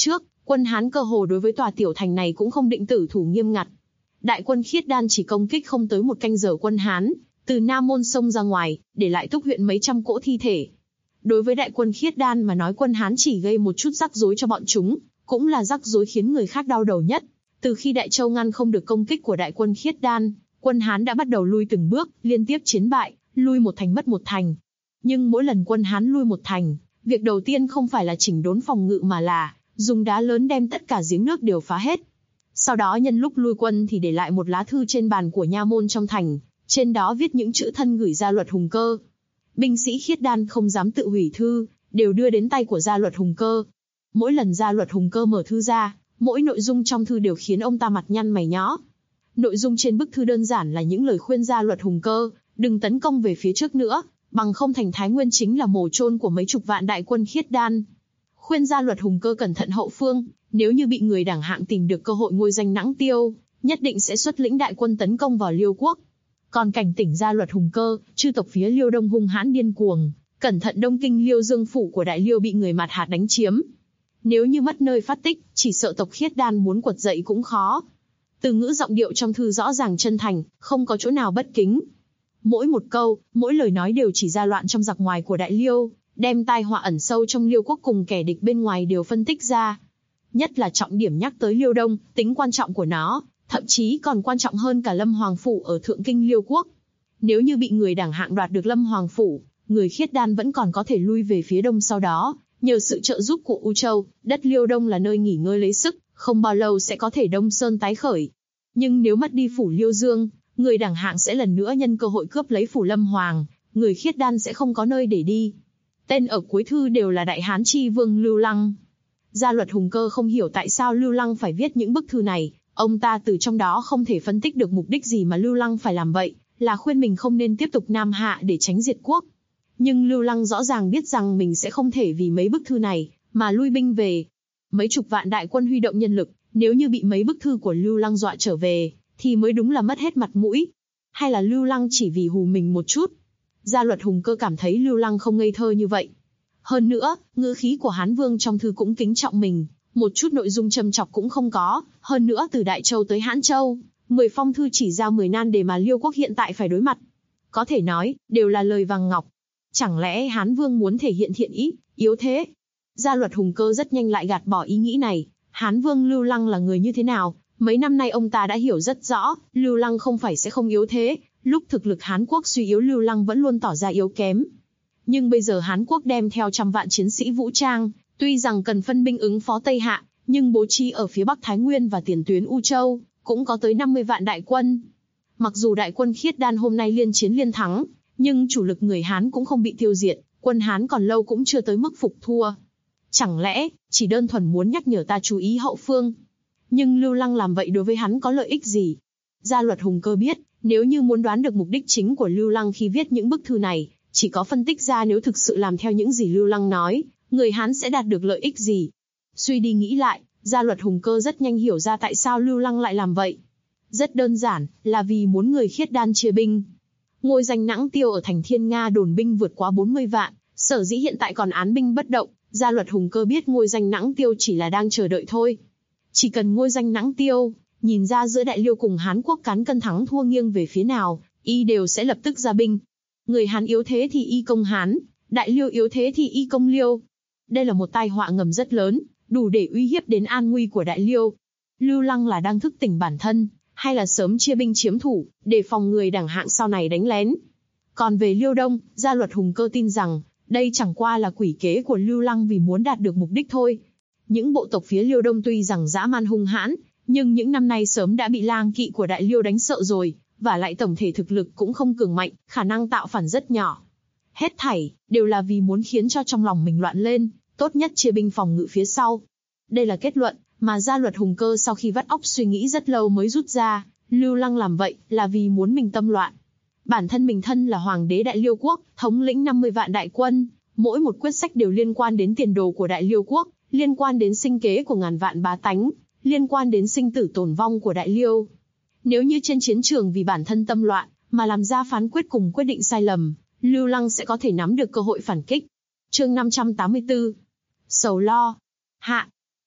Quân Hán cơ hồ đối với tòa tiểu thành này cũng không định tử thủ nghiêm ngặt. Đại quân Khiết Đan chỉ công kích không tới một canh giờ quân Hán, từ Nam Môn xông ra ngoài, để lại Túc huyện mấy trăm cỗ thi thể. Đối với đại quân Khiết Đan mà nói, quân Hán chỉ gây một chút rắc rối cho bọn chúng, cũng là rắc rối khiến người khác đau đầu nhất. Từ khi Đại Châu ngăn không được công kích của đại quân Khiết Đan, quân Hán đã bắt đầu lui từng bước, liên tiếp chiến bại, lui một thành mất một thành. Nhưng mỗi lần quân Hán lui một thành, việc đầu tiên không phải là chỉnh đốn phòng ngự mà là dùng đá lớn đem tất cả giếng nước đều phá hết. Sau đó nhân lúc lui quân thì để lại một lá thư trên bàn của nha môn trong thành, trên đó viết những chữ thân gửi Gia Luật Hùng Cơ. Binh sĩ Khiết Đan không dám tự hủy thư, đều đưa đến tay của Gia Luật Hùng Cơ. Mỗi lần Gia Luật Hùng Cơ mở thư ra, mỗi nội dung trong thư đều khiến ông ta mặt nhăn mày nhó. Nội dung trên bức thư đơn giản là những lời khuyên Gia Luật Hùng Cơ đừng tấn công về phía trước nữa, bằng không thành Thái Nguyên chính là mồ chôn của mấy chục vạn đại quân Khiết Đan. Khuyên Gia Luật Hùng Cơ cẩn thận hậu phương, nếu như bị người đảng hạng tìm được cơ hội ngôi danh Nãng Tiêu, nhất định sẽ xuất lĩnh đại quân tấn công vào Liêu quốc. Còn cảnh tỉnh Gia Luật Hùng Cơ, chư tộc phía Liêu Đông hung hãn điên cuồng, cẩn thận Đông Kinh Liêu Dương phủ của Đại Liêu bị người Mạt Hạt đánh chiếm. Nếu như mất nơi phát tích, chỉ sợ tộc Khiết Đan muốn quật dậy cũng khó. Từ ngữ giọng điệu trong thư rõ ràng chân thành, không có chỗ nào bất kính. Mỗi một câu, mỗi lời nói đều chỉ ra loạn trong giặc ngoài của Đại Liêu, đem tai họa ẩn sâu trong Liêu quốc cùng kẻ địch bên ngoài đều phân tích ra. Nhất là trọng điểm nhắc tới Liêu Đông, tính quan trọng của nó, thậm chí còn quan trọng hơn cả Lâm Hoàng phủ ở Thượng Kinh Liêu quốc. Nếu như bị người đảng hạng đoạt được Lâm Hoàng phủ, người Khiết Đan vẫn còn có thể lui về phía đông sau đó, nhờ sự trợ giúp của U Châu, đất Liêu Đông là nơi nghỉ ngơi lấy sức, không bao lâu sẽ có thể Đông Sơn tái khởi. Nhưng nếu mất đi phủ Liêu Dương, người đảng hạng sẽ lần nữa nhân cơ hội cướp lấy phủ Lâm Hoàng, người Khiết Đan sẽ không có nơi để đi. Tên ở cuối thư đều là Đại Hán Chi Vương Lưu Lăng. Gia Luật Hùng Cơ không hiểu tại sao Lưu Lăng phải viết những bức thư này, ông ta từ trong đó không thể phân tích được mục đích gì mà Lưu Lăng phải làm vậy, là khuyên mình không nên tiếp tục Nam Hạ để tránh diệt quốc. Nhưng Lưu Lăng rõ ràng biết rằng mình sẽ không thể vì mấy bức thư này mà lui binh về. Mấy chục vạn đại quân huy động nhân lực, nếu như bị mấy bức thư của Lưu Lăng dọa trở về, thì mới đúng là mất hết mặt mũi. Hay là Lưu Lăng chỉ vì hù mình một chút? Gia Luật Hùng Cơ cảm thấy Lưu Lăng không ngây thơ như vậy. Hơn nữa, ngữ khí của Hán Vương trong thư cũng kính trọng mình, một chút nội dung châm chọc cũng không có. Hơn nữa từ Đại Châu tới Hãn Châu, 10 phong thư chỉ ra 10 nan đề mà Liêu quốc hiện tại phải đối mặt. Có thể nói, đều là lời vàng ngọc. Chẳng lẽ Hán Vương muốn thể hiện thiện ý, yếu thế? Gia Luật Hùng Cơ rất nhanh lại gạt bỏ ý nghĩ này. Hán Vương Lưu Lăng là người như thế nào? Mấy năm nay ông ta đã hiểu rất rõ, Lưu Lăng không phải sẽ không yếu thế. Lúc thực lực Hán Quốc suy yếu, Lưu Lăng vẫn luôn tỏ ra yếu kém. Nhưng bây giờ Hán Quốc đem theo trăm vạn chiến sĩ vũ trang, tuy rằng cần phân binh ứng phó Tây Hạ, nhưng bố trí ở phía Bắc Thái Nguyên và tiền tuyến U Châu, cũng có tới 50 vạn đại quân. Mặc dù đại quân Khiết Đan hôm nay liên chiến liên thắng, nhưng chủ lực người Hán cũng không bị tiêu diệt, quân Hán còn lâu cũng chưa tới mức phục thua. Chẳng lẽ, chỉ đơn thuần muốn nhắc nhở ta chú ý hậu phương? Nhưng Lưu Lăng làm vậy đối với hắn có lợi ích gì? Gia Luật Hùng Cơ biết, nếu như muốn đoán được mục đích chính của Lưu Lăng khi viết những bức thư này, chỉ có phân tích ra nếu thực sự làm theo những gì Lưu Lăng nói, người Hán sẽ đạt được lợi ích gì. Suy đi nghĩ lại, Gia Luật Hùng Cơ rất nhanh hiểu ra tại sao Lưu Lăng lại làm vậy. Rất đơn giản, là vì muốn người Khiết Đan chia binh. Ngôi danh Nãng Tiêu ở thành Thiên Nga đồn binh vượt quá 40 vạn, sở dĩ hiện tại còn án binh bất động. Gia Luật Hùng Cơ biết ngôi danh Nãng Tiêu chỉ là đang chờ đợi thôi. Chỉ cần ngôi danh Nãng Tiêu, nhìn ra giữa Đại Liêu cùng Hán Quốc cán cân thắng thua nghiêng về phía nào, y đều sẽ lập tức ra binh. Người Hán yếu thế thì y công Hán, Đại Liêu yếu thế thì y công Liêu. Đây là một tai họa ngầm rất lớn, đủ để uy hiếp đến an nguy của Đại Liêu. Lưu Lăng là đang thức tỉnh bản thân, hay là sớm chia binh chiếm thủ, để phòng người đảng hạng sau này đánh lén? Còn về Liêu Đông, Gia Luật Hùng Cơ tin rằng, đây chẳng qua là quỷ kế của Lưu Lăng vì muốn đạt được mục đích thôi. Những bộ tộc phía Liêu Đông tuy rằng dã man hung hãn, nhưng những năm nay sớm đã bị lang kỵ của Đại Liêu đánh sợ rồi, và lại tổng thể thực lực cũng không cường mạnh, khả năng tạo phản rất nhỏ. Hết thảy, đều là vì muốn khiến cho trong lòng mình loạn lên, tốt nhất chia binh phòng ngự phía sau. Đây là kết luận mà Gia Luật Hùng Cơ sau khi vắt óc suy nghĩ rất lâu mới rút ra, Lưu Lăng làm vậy là vì muốn mình tâm loạn. Bản thân mình thân là hoàng đế Đại Liêu quốc, thống lĩnh 50 vạn đại quân, mỗi một quyết sách đều liên quan đến tiền đồ của Đại Liêu quốc, liên quan đến sinh kế của ngàn vạn bá tánh, liên quan đến sinh tử tồn vong của Đại Liêu. Nếu như trên chiến trường vì bản thân tâm loạn mà làm ra phán quyết cùng quyết định sai lầm, Lưu Lăng sẽ có thể nắm được cơ hội phản kích. Chương 584. Sầu lo. Hạ.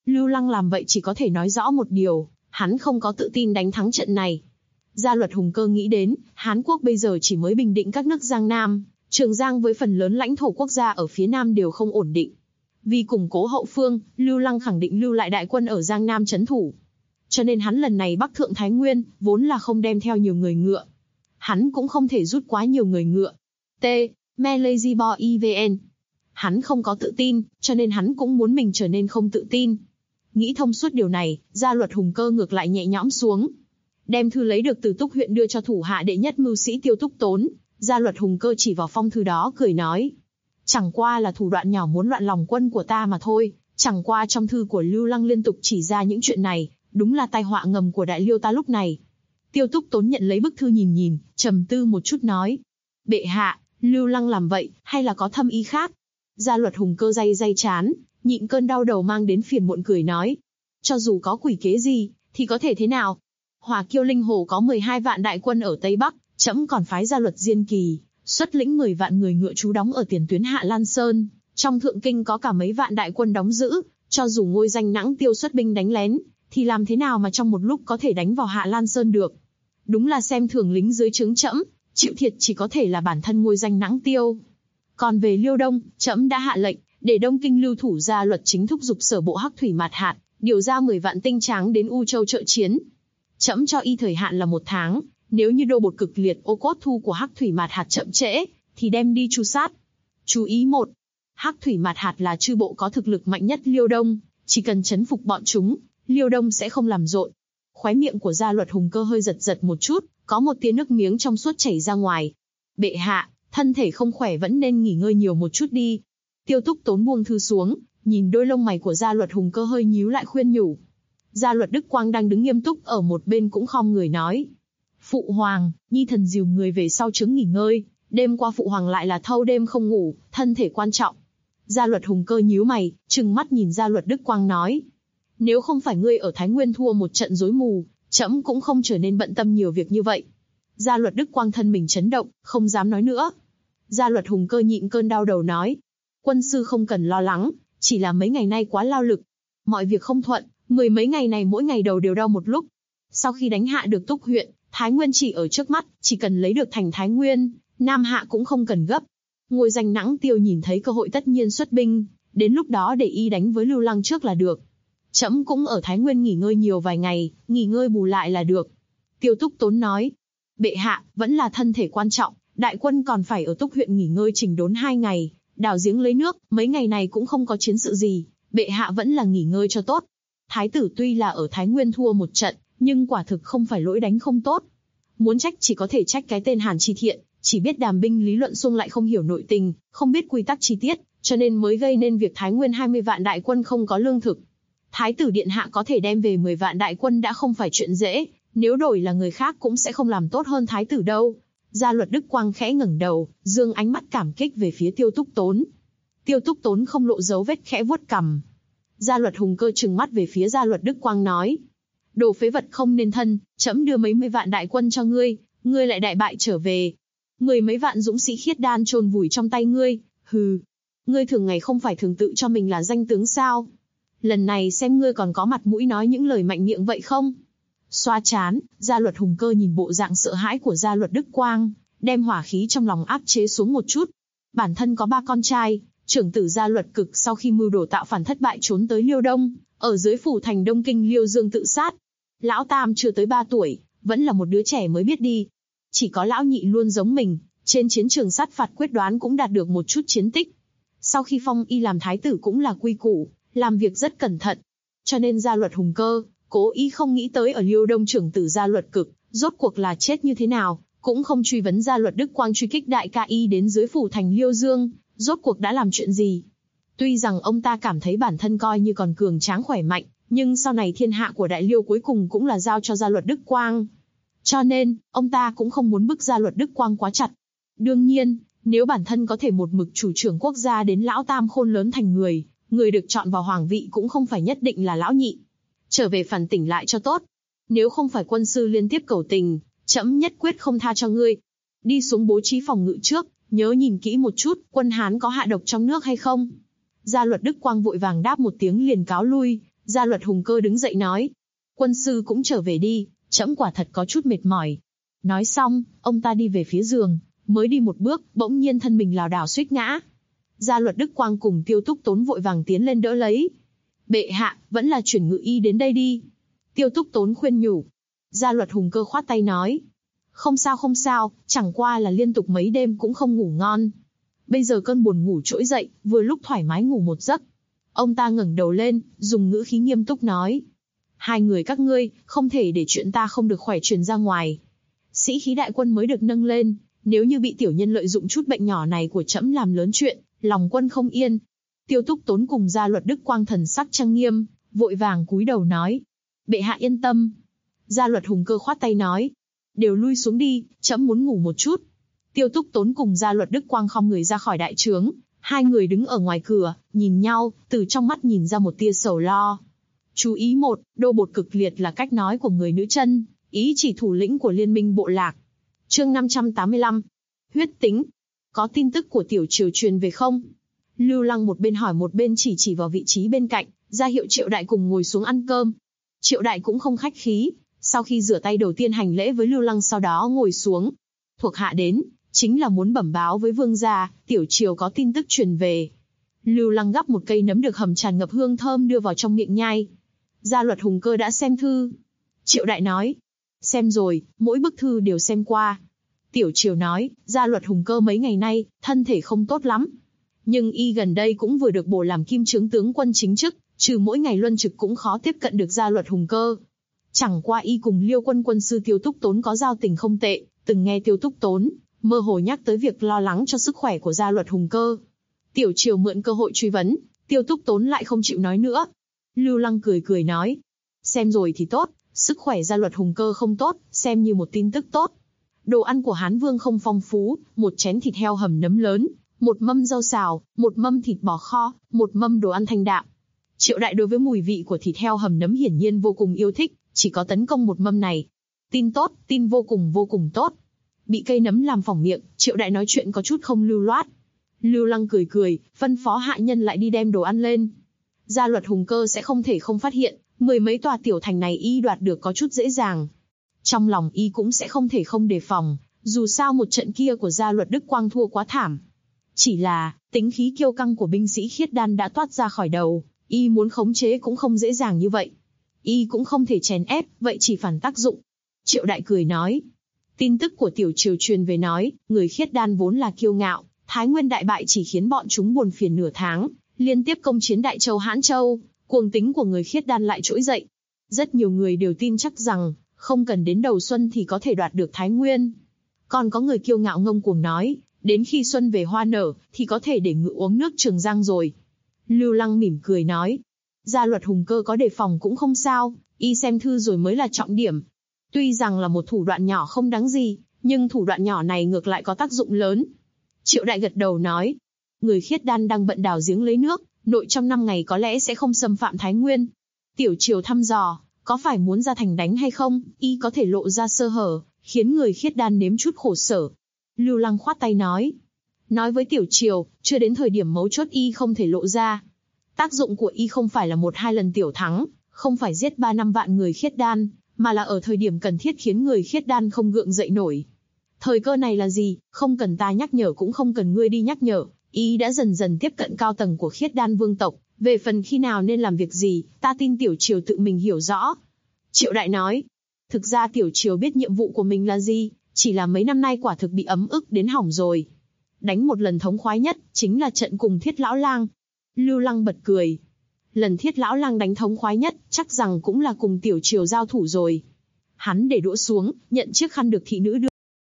Lưu Lăng làm vậy chỉ có thể nói rõ một điều, hắn không có tự tin đánh thắng trận này. Gia Luật Hùng Cơ nghĩ đến, Hán quốc bây giờ chỉ mới bình định các nước Giang Nam, Trường Giang với phần lớn lãnh thổ quốc gia ở phía Nam đều không ổn định. Vì củng cố hậu phương, Lưu Lăng khẳng định lưu lại đại quân ở Giang Nam trấn thủ. Cho nên hắn lần này bắc thượng Thái Nguyên, vốn là không đem theo nhiều người ngựa. Hắn cũng không thể rút quá nhiều người ngựa. T. Melezibo IVN. Hắn không có tự tin, cho nên hắn cũng muốn mình trở nên không tự tin. Nghĩ thông suốt điều này, Gia Luật Hùng Cơ ngược lại nhẹ nhõm xuống. Đem thư lấy được từ Túc huyện đưa cho thủ hạ đệ nhất mưu sĩ Tiêu Túc Tốn, Gia Luật Hùng Cơ chỉ vào phong thư đó cười nói. Chẳng qua là thủ đoạn nhỏ muốn loạn lòng quân của ta mà thôi, chẳng qua trong thư của Lưu Lăng liên tục chỉ ra những chuyện này, đúng là tai họa ngầm của đại liêu ta lúc này. Tiêu Túc Tốn nhận lấy bức thư nhìn, trầm tư một chút nói. Bệ hạ, Lưu Lăng làm vậy, hay là có thâm ý khác? Gia Luật Hùng Cơ day chán, nhịn cơn đau đầu mang đến phiền muộn cười nói. Cho dù có quỷ kế gì, thì có thể thế nào? Hỏa Kiêu Linh Hồ có 12 vạn đại quân ở Tây Bắc, trẫm còn phái Gia Luật Diên Kỳ, xuất lĩnh 10 vạn người ngựa trú đóng ở tiền tuyến Hạ Lan Sơn. Trong Thượng Kinh có cả mấy vạn đại quân đóng giữ, cho dù Ngôi Danh Nãng Tiêu xuất binh đánh lén, thì làm thế nào mà trong một lúc có thể đánh vào Hạ Lan Sơn được? Đúng là xem thường lính dưới trướng trẫm, chịu thiệt chỉ có thể là bản thân Ngôi Danh Nãng Tiêu. Còn về Liêu Đông, trẫm đã hạ lệnh, để Đông Kinh lưu thủ Gia Luật chính thúc giục Sở Bộ Hắc Thủy Mạt Hạt, điều ra 10 vạn tinh tráng đến U Châu trợ chiến. Trẫm cho y thời hạn là 1 tháng, nếu như đô bột cực liệt ô cốt thu của Hắc Thủy Mạt Hạt chậm trễ, thì đem đi tru sát. Chú ý 1. Hắc Thủy Mạt Hạt là chư bộ có thực lực mạnh nhất Liêu Đông, chỉ cần trấn phục bọn chúng, Liêu Đông sẽ không làm rộn. Khóe miệng của Gia Luật Hùng Cơ hơi giật một chút, có một tia nước miếng trong suốt chảy ra ngoài. Bệ hạ, thân thể không khỏe vẫn nên nghỉ ngơi nhiều một chút đi. Tiêu Túc Tốn buông thư xuống, nhìn đôi lông mày của Gia Luật Hùng Cơ hơi nhíu lại khuyên nhủ. Gia Luật Đức Quang đang đứng nghiêm túc ở một bên cũng khom người nói. Phụ hoàng, nhi thần dìu người về sau trướng nghỉ ngơi, đêm qua phụ hoàng lại là thâu đêm không ngủ, thân thể quan trọng. Gia Luật Hùng Cơ nhíu mày, trừng mắt nhìn Gia Luật Đức Quang nói. Nếu không phải ngươi ở Thái Nguyên thua một trận rối mù, trẫm cũng không trở nên bận tâm nhiều việc như vậy. Gia Luật Đức Quang thân mình chấn động, không dám nói nữa. Gia Luật Hùng Cơ nhịn cơn đau đầu nói. Quân sư không cần lo lắng, chỉ là mấy ngày nay quá lao lực. Mọi việc không thuận, 10 mấy ngày này mỗi ngày đầu đều đau một lúc. Sau khi đánh hạ được Túc huyện, Thái Nguyên chỉ ở trước mắt, chỉ cần lấy được thành Thái Nguyên, Nam Hạ cũng không cần gấp. Ngôi Danh Nãng Tiêu nhìn thấy cơ hội tất nhiên xuất binh, đến lúc đó để y đánh với Lưu Lăng trước là được. Trẫm cũng ở Thái Nguyên nghỉ ngơi nhiều vài ngày, nghỉ ngơi bù lại là được. Tiêu Túc Tốn nói. Bệ hạ, vẫn là thân thể quan trọng, đại quân còn phải ở Túc huyện nghỉ ngơi chỉnh đốn 2 ngày, đào giếng lấy nước, mấy ngày này cũng không có chiến sự gì, bệ hạ vẫn là nghỉ ngơi cho tốt. Thái tử tuy là ở Thái Nguyên thua một trận, nhưng quả thực không phải lỗi đánh không tốt. Muốn trách chỉ có thể trách cái tên Hàn Chi Thiện, chỉ biết đàm binh lý luận xung lại không hiểu nội tình, không biết quy tắc chi tiết, cho nên mới gây nên việc Thái Nguyên 20 vạn đại quân không có lương thực. Thái tử điện hạ có thể đem về 10 vạn đại quân đã không phải chuyện dễ, nếu đổi là người khác cũng sẽ không làm tốt hơn thái tử đâu. Gia Luật Đức Quang khẽ ngẩng đầu, dương ánh mắt cảm kích về phía Tiêu Túc Tốn. Tiêu Túc Tốn không lộ dấu vết khẽ vuốt cằm. Gia Luật Hùng Cơ trừng mắt về phía Gia Luật Đức Quang nói. Đồ phế vật không nên thân, trẫm đưa mấy mươi vạn đại quân cho ngươi, ngươi lại đại bại trở về. 10 mấy vạn dũng sĩ khiết đan chôn vùi trong tay ngươi, hừ. Ngươi thường ngày không phải thường tự cho mình là danh tướng sao? Lần này xem ngươi còn có mặt mũi nói những lời mạnh miệng vậy không? Xoa chán, Gia Luật Hùng Cơ nhìn bộ dạng sợ hãi của Gia Luật Đức Quang, đem hỏa khí trong lòng áp chế xuống một chút. Bản thân có 3 con trai, trưởng tử Gia Luật Cực sau khi mưu đồ tạo phản thất bại trốn tới Liêu Đông, ở dưới phủ thành Đông Kinh Liêu Dương tự sát. Lão Tam chưa tới 3 tuổi, vẫn là một đứa trẻ mới biết đi. Chỉ có lão nhị luôn giống mình, trên chiến trường sát phạt quyết đoán cũng đạt được một chút chiến tích. Sau khi phong y làm thái tử cũng là quy củ, làm việc rất cẩn thận. Cho nên Gia Luật Hùng Cơ cố ý không nghĩ tới ở Liêu Đông trưởng tử Gia Luật Cực, rốt cuộc là chết như thế nào, cũng không truy vấn Gia Luật Đức Quang truy kích đại ca y đến dưới phủ thành Liêu Dương, rốt cuộc đã làm chuyện gì. Tuy rằng ông ta cảm thấy bản thân coi như còn cường tráng khỏe mạnh, nhưng sau này thiên hạ của Đại Liêu cuối cùng cũng là giao cho Gia Luật Đức Quang. Cho nên, ông ta cũng không muốn bức Gia Luật Đức Quang quá chặt. Đương nhiên, nếu bản thân có thể một mực chủ trưởng quốc gia đến lão Tam khôn lớn thành người được chọn vào hoàng vị cũng không phải nhất định là lão nhị. Trở về phản tỉnh lại cho tốt. Nếu không phải quân sư liên tiếp cầu tình, trẫm nhất quyết không tha cho ngươi. Đi xuống bố trí phòng ngự trước, nhớ nhìn kỹ một chút, quân Hán có hạ độc trong nước hay không. Gia Luật Đức Quang vội vàng đáp một tiếng liền cáo lui, Gia Luật Hùng Cơ đứng dậy nói, quân sư cũng trở về đi, trẫm quả thật có chút mệt mỏi. Nói xong, ông ta đi về phía giường, mới đi một bước, bỗng nhiên thân mình lảo đảo suýt ngã. Gia Luật Đức Quang cùng Tiêu Túc Tốn vội vàng tiến lên đỡ lấy. Bệ hạ, vẫn là chuyển ngự y đến đây đi. Tiêu Túc Tốn khuyên nhủ. Gia Luật Hùng Cơ khoát tay nói, không sao, chẳng qua là liên tục mấy đêm cũng không ngủ ngon. Bây giờ cơn buồn ngủ trỗi dậy, vừa lúc thoải mái ngủ một giấc. Ông ta ngẩng đầu lên, dùng ngữ khí nghiêm túc nói, hai người các ngươi, không thể để chuyện ta không được khỏe truyền ra ngoài. Sĩ khí đại quân mới được nâng lên, nếu như bị tiểu nhân lợi dụng chút bệnh nhỏ này của trẫm làm lớn chuyện, lòng quân không yên. Tiêu Túc Tốn cùng Gia Luật Đức Quang thần sắc trang nghiêm, vội vàng cúi đầu nói, bệ hạ yên tâm. Gia Luật Hùng Cơ khoát tay nói, đều lui xuống đi, trẫm muốn ngủ một chút. Tiêu Túc Tốn cùng Gia Luật Đức Quang khom người ra khỏi đại trướng, hai người đứng ở ngoài cửa, nhìn nhau, từ trong mắt nhìn ra một tia sầu lo. Chú ý 1, đô bột cực liệt là cách nói của người nữ chân, ý chỉ thủ lĩnh của liên minh bộ lạc. Chương 585. Huyết tính. Có tin tức của tiểu triều truyền về không? Lưu Lăng một bên hỏi một bên chỉ vào vị trí bên cạnh, ra hiệu Triệu Đại cùng ngồi xuống ăn cơm. Triệu Đại cũng không khách khí, sau khi rửa tay đầu tiên hành lễ với Lưu Lăng, sau đó ngồi xuống. Thuộc hạ đến, chính là muốn bẩm báo với vương gia, tiểu triều có tin tức truyền về. Lưu Lăng gắp một cây nấm được hầm tràn ngập hương thơm đưa vào trong miệng nhai. Gia Luật Hùng Cơ đã xem thư. Triệu Đại nói, xem rồi, mỗi bức thư đều xem qua. Tiểu triều nói, Gia Luật Hùng Cơ mấy ngày nay, thân thể không tốt lắm. Nhưng y gần đây cũng vừa được bổ làm kim chướng tướng quân chính chức, trừ mỗi ngày luân trực cũng khó tiếp cận được Gia Luật Hùng Cơ. Chẳng qua y cùng Liêu quân quân sư Tiêu Túc Tốn có giao tình không tệ, từng nghe Tiêu Túc Tốn mơ hồ nhắc tới việc lo lắng cho sức khỏe của Gia Luật Hùng Cơ. Tiểu triều mượn cơ hội truy vấn, Tiêu Túc Tốn lại không chịu nói nữa. Lưu Lăng cười nói, xem rồi thì tốt, sức khỏe Gia Luật Hùng Cơ không tốt, xem như một tin tức tốt. Đồ ăn của Hán Vương không phong phú, một chén thịt heo hầm nấm lớn, một mâm rau xào, một mâm thịt bò kho, một mâm đồ ăn thanh đạm. Triệu Đại đối với mùi vị của thịt heo hầm nấm hiển nhiên vô cùng yêu thích, chỉ có tấn công một mâm này. Tin tốt, tin vô cùng tốt. Bị cây nấm làm phỏng miệng, Triệu Đại nói chuyện có chút không lưu loát. Lưu Lăng cười, phân phó hạ nhân lại đi đem đồ ăn lên. Gia Luật Hùng Cơ sẽ không thể không phát hiện, mười mấy tòa tiểu thành này y đoạt được có chút dễ dàng. Trong lòng y cũng sẽ không thể không đề phòng, dù sao một trận kia của Gia Luật Đức Quang thua quá thảm. Chỉ là, tính khí kiêu căng của binh sĩ khiết đan đã toát ra khỏi đầu, y muốn khống chế cũng không dễ dàng như vậy. Y cũng không thể chèn ép, vậy chỉ phản tác dụng. Triệu Đại cười nói, tin tức của tiểu triều truyền về nói, người khiết đan vốn là kiêu ngạo, Thái Nguyên đại bại chỉ khiến bọn chúng buồn phiền nửa tháng, liên tiếp công chiến Đại Châu Hãn Châu, cuồng tính của người khiết đan lại trỗi dậy. Rất nhiều người đều tin chắc rằng, không cần đến đầu xuân thì có thể đoạt được Thái Nguyên. Còn có người kiêu ngạo ngông cuồng nói, đến khi xuân về hoa nở, thì có thể để ngự uống nước Trường Giang rồi. Lưu Lăng mỉm cười nói, Gia Luật Hùng Cơ có đề phòng cũng không sao, y xem thư rồi mới là trọng điểm. Tuy rằng là một thủ đoạn nhỏ không đáng gì, nhưng thủ đoạn nhỏ này ngược lại có tác dụng lớn. Triệu Đại gật đầu nói, người khiết đan đang bận đào giếng lấy nước, nội trong 5 ngày có lẽ sẽ không xâm phạm Thái Nguyên. Tiểu triều thăm dò, có phải muốn ra thành đánh hay không, y có thể lộ ra sơ hở, khiến người khiết đan nếm chút khổ sở. Lưu Lăng khoát tay nói với tiểu triều, chưa đến thời điểm mấu chốt y không thể lộ ra. Tác dụng của y không phải là 1-2 lần tiểu thắng, không phải giết 3-5 vạn người khiết đan, mà là ở thời điểm cần thiết khiến người khiết đan không gượng dậy nổi. Thời cơ này là gì, không cần ta nhắc nhở cũng không cần ngươi đi nhắc nhở, y đã dần dần tiếp cận cao tầng của khiết đan vương tộc, về phần khi nào nên làm việc gì, ta tin tiểu triều tự mình hiểu rõ. Triệu Đại nói, thực ra tiểu triều biết nhiệm vụ của mình là gì, chỉ là mấy năm nay quả thực bị ấm ức đến hỏng rồi. Đánh một lần thống khoái nhất, chính là trận cùng Thiết Lão Lang. Lưu Lăng bật cười. Lần Thiết Lão Lang đánh thống khoái nhất, chắc rằng cũng là cùng tiểu triều giao thủ rồi. Hắn để đũa xuống, nhận chiếc khăn được thị nữ đưa.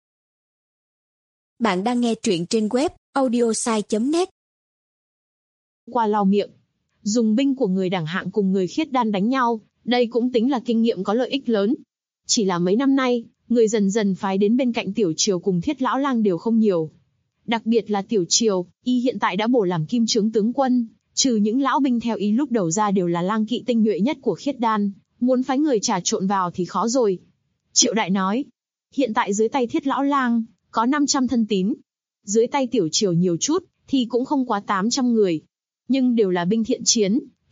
Bạn đang nghe truyện trên web audiosai.net. Qua lau miệng. Dùng binh của người đẳng hạng cùng người khiết đan đánh nhau, đây cũng tính là kinh nghiệm có lợi ích lớn. Chỉ là mấy năm nay, người dần dần phái đến bên cạnh tiểu triều cùng Thiết Lão Lang đều không nhiều. Đặc biệt là tiểu triều, y hiện tại đã bổ làm kim chướng tướng quân, trừ những lão binh theo y lúc đầu ra đều là lang kỵ tinh nhuệ nhất của khiết đan, muốn phái người trà trộn vào thì khó rồi. Triệu Đại nói, hiện tại dưới tay Thiết Lão Lang có 500 thân tín, dưới tay tiểu triều nhiều chút thì cũng không quá 800 người, nhưng đều là binh thiện chiến,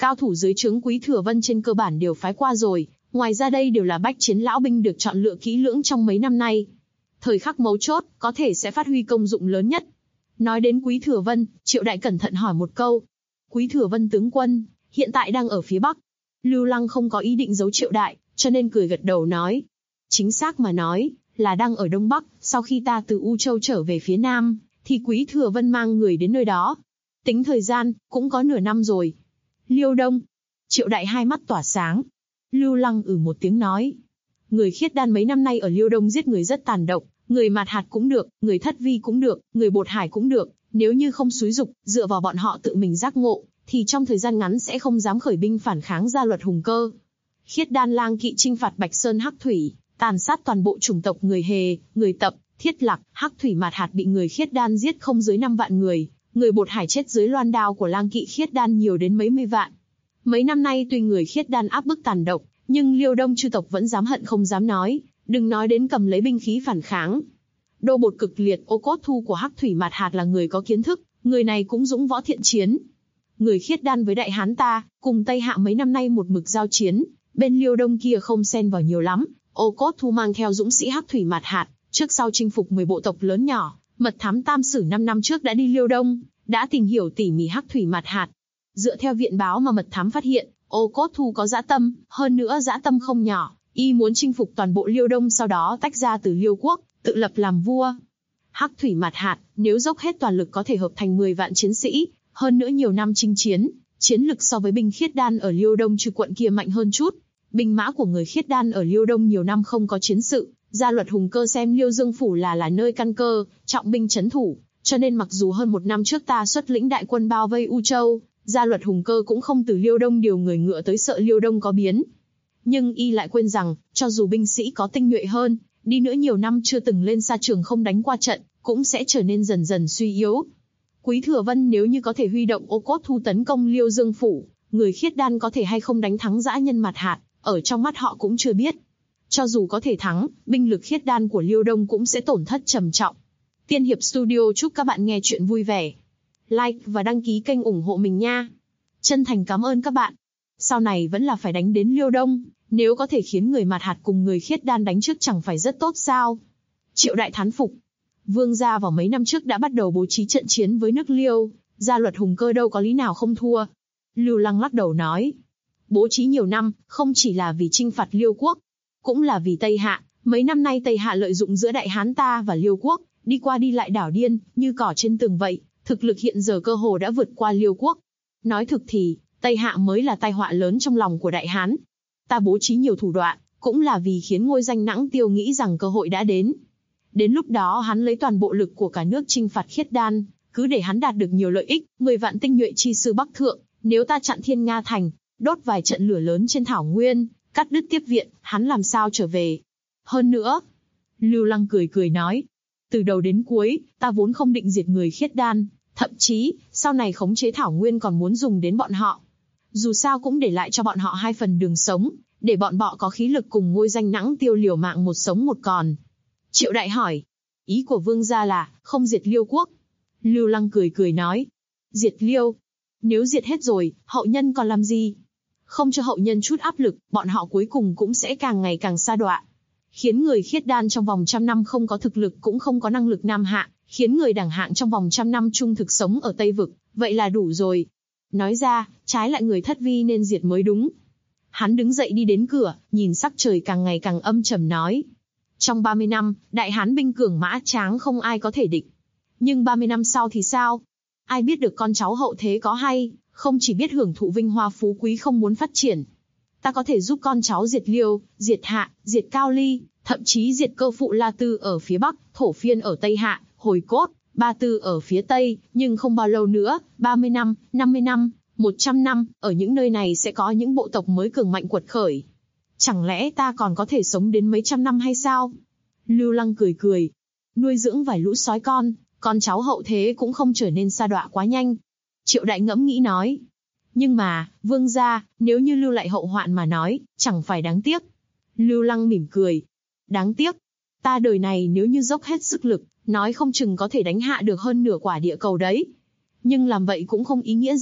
Cao thủ dưới trướng Quý Thừa Vân trên cơ bản đều phái qua rồi, ngoài ra đây đều là bách chiến lão binh được chọn lựa kỹ lưỡng trong mấy năm nay. Thời khắc mấu chốt, có thể sẽ phát huy công dụng lớn nhất. Nói đến Quý Thừa Vân, Triệu Đại cẩn thận hỏi một câu. Quý Thừa Vân tướng quân, hiện tại đang ở phía Bắc. Lưu Lăng không có ý định giấu Triệu Đại, cho nên cười gật đầu nói. Chính xác mà nói, là đang ở Đông Bắc, sau khi ta từ U Châu trở về phía Nam, thì Quý Thừa Vân mang người đến nơi đó. Tính thời gian, cũng có nửa năm rồi. Liêu Đông. Triệu Đại hai mắt tỏa sáng. Lưu Lăng một tiếng nói. Người khiết đan mấy năm nay ở Liêu Đông giết người rất tàn độc, người Mạt Hạt cũng được, người Thất Vi cũng được, người Bột Hải cũng được, nếu như không xúi dục, dựa vào bọn họ tự mình giác ngộ, thì trong thời gian ngắn sẽ không dám khởi binh phản kháng gia luật hùng cơ. Khiết đan lang kỵ chinh phạt Bạch Sơn Hắc Thủy, tàn sát toàn bộ chủng tộc người Hề, người Tập, Thiết Lạc, Hắc Thủy Mạt Hạt bị người khiết đan giết không dưới 5 vạn người, người Bột Hải chết dưới loan đao của lang kỵ khiết đan nhiều đến mấy mươi vạn. Mấy năm nay tuy người khiết đan áp bức tàn độc, nhưng Liêu Đông chư tộc vẫn dám hận không dám nói, đừng nói đến cầm lấy binh khí phản kháng. Đô Bột Cực Liệt Ô Cốt Thu của Hắc Thủy Mạt Hạt là người có kiến thức, người này cũng dũng võ thiện chiến. Người khiết đan với đại hán ta, cùng Tây Hạ mấy năm nay một mực giao chiến, bên Liêu Đông kia không xen vào nhiều lắm. Ô Cốt Thu mang theo dũng sĩ Hắc Thủy Mạt Hạt, trước sau chinh phục 10 bộ tộc lớn nhỏ. Mật thám Tam Sử 5 năm trước đã đi Liêu Đông, đã tìm hiểu tỉ mỉ Hắc Thủy Mạt Hạt. Dựa theo viện báo mà mật thám phát hiện, Ô Cốt Thu có dã tâm, hơn nữa dã tâm không nhỏ, y muốn chinh phục toàn bộ Liêu Đông sau đó tách ra từ Liêu Quốc, tự lập làm vua. Hắc Thủy Mạt Hạt, nếu dốc hết toàn lực có thể hợp thành 10 vạn chiến sĩ, hơn nữa nhiều năm chinh chiến, chiến lực so với binh khiết đan ở Liêu Đông trừ quận kia mạnh hơn chút. Binh mã của người khiết đan ở Liêu Đông nhiều năm không có chiến sự, gia luật hùng cơ xem Liêu Dương Phủ là nơi căn cơ, trọng binh trấn thủ, cho nên mặc dù hơn 1 năm trước ta xuất lĩnh đại quân bao vây U Châu, gia luật hùng cơ cũng không từ Liêu Đông điều người ngựa tới sợ Liêu Đông có biến. Nhưng y lại quên rằng, cho dù binh sĩ có tinh nhuệ hơn, đi nữa nhiều năm chưa từng lên sa trường không đánh qua trận, cũng sẽ trở nên dần dần suy yếu. Quý Thừa Vân nếu như có thể huy động Ô Cốt Thu tấn công Liêu Dương Phủ, người khiết đan có thể hay không đánh thắng dã nhân Mạt Hạt, ở trong mắt họ cũng chưa biết. Cho dù có thể thắng, binh lực khiết đan của Liêu Đông cũng sẽ tổn thất trầm trọng. Tiên Hiệp Studio chúc các bạn nghe chuyện vui vẻ. Like và đăng ký kênh ủng hộ mình nha. Chân thành cảm ơn các bạn. Sau này vẫn là phải đánh đến Liêu Đông, nếu có thể khiến người Mạt Hạt cùng người khiết đan đánh trước chẳng phải rất tốt sao? Triệu Đại thán phục. Vương gia vào mấy năm trước đã bắt đầu bố trí trận chiến với nước Liêu, gia luật hùng cơ đâu có lý nào không thua. Lưu Lăng lắc đầu nói. Bố trí nhiều năm, không chỉ là vì chinh phạt Liêu Quốc, cũng là vì Tây Hạ. Mấy năm nay Tây Hạ lợi dụng giữa Đại Hán ta và Liêu Quốc, đi qua đi lại đảo điên, như cỏ trên tường vậy, thực lực hiện giờ cơ hồ đã vượt qua Liêu Quốc. Nói thực thì, Tây Hạ mới là tai họa lớn trong lòng của Đại Hán. Ta bố trí nhiều thủ đoạn, cũng là vì khiến ngôi danh Nãng Tiêu nghĩ rằng cơ hội đã đến. Đến lúc đó hắn lấy toàn bộ lực của cả nước chinh phạt khiết đan, cứ để hắn đạt được nhiều lợi ích, 10 vạn tinh nhuệ chi sư Bắc Thượng, nếu ta chặn Thiên Nga Thành, đốt vài trận lửa lớn trên thảo nguyên, cắt đứt tiếp viện, hắn làm sao trở về. Hơn nữa, Lưu Lăng cười cười nói, từ đầu đến cuối, ta vốn không định diệt người khiết đan, thậm chí, sau này khống chế thảo nguyên còn muốn dùng đến bọn họ. Dù sao cũng để lại cho bọn họ 2 phần đường sống, để bọn họ có khí lực cùng ngôi danh Nãng Tiêu liều mạng một sống một còn. Triệu Đại hỏi, ý của vương gia là, không diệt Liêu Quốc. Lưu Lăng cười cười nói, diệt Liêu. Nếu diệt hết rồi, hậu nhân còn làm gì? Không cho hậu nhân chút áp lực, bọn họ cuối cùng cũng sẽ càng ngày càng sa đọa. Khiến người khiết đan trong vòng 100 năm không có thực lực cũng không có năng lực nam hạ, khiến người đẳng hạng trong vòng 100 năm trung thực sống ở Tây Vực, vậy là đủ rồi. Nói ra, trái lại người Thất Vi nên diệt mới đúng. Hắn đứng dậy đi đến cửa, nhìn sắc trời càng ngày càng âm trầm nói. Trong 30 năm, Đại Hán binh cường mã tráng không ai có thể địch. Nhưng 30 năm sau thì sao? Ai biết được con cháu hậu thế có hay, không chỉ biết hưởng thụ vinh hoa phú quý không muốn phát triển. Ta có thể giúp con cháu diệt Liêu, diệt Hạ, diệt Cao Ly, thậm chí diệt Cơ Phụ La Tư ở phía Bắc, Thổ Phiên ở Tây Hạ, Hồi Cốt, Ba Tư ở phía Tây, nhưng không bao lâu nữa, 30 năm, 50 năm, 100 năm, ở những nơi này sẽ có những bộ tộc mới cường mạnh quật khởi. Chẳng lẽ ta còn có thể sống đến mấy trăm năm hay sao? Lưu Lăng cười cười. Nuôi dưỡng vài lũ sói con cháu hậu thế cũng không trở nên sa đọa quá nhanh. Triệu Đại ngẫm nghĩ nói. Nhưng mà, vương gia, nếu như lưu lại hậu hoạn mà nói, chẳng phải đáng tiếc. Lưu Lăng mỉm cười. Đáng tiếc. Ta đời này nếu như dốc hết sức lực, nói không chừng có thể đánh hạ được hơn nửa quả địa cầu đấy. Nhưng làm vậy cũng không ý nghĩa gì,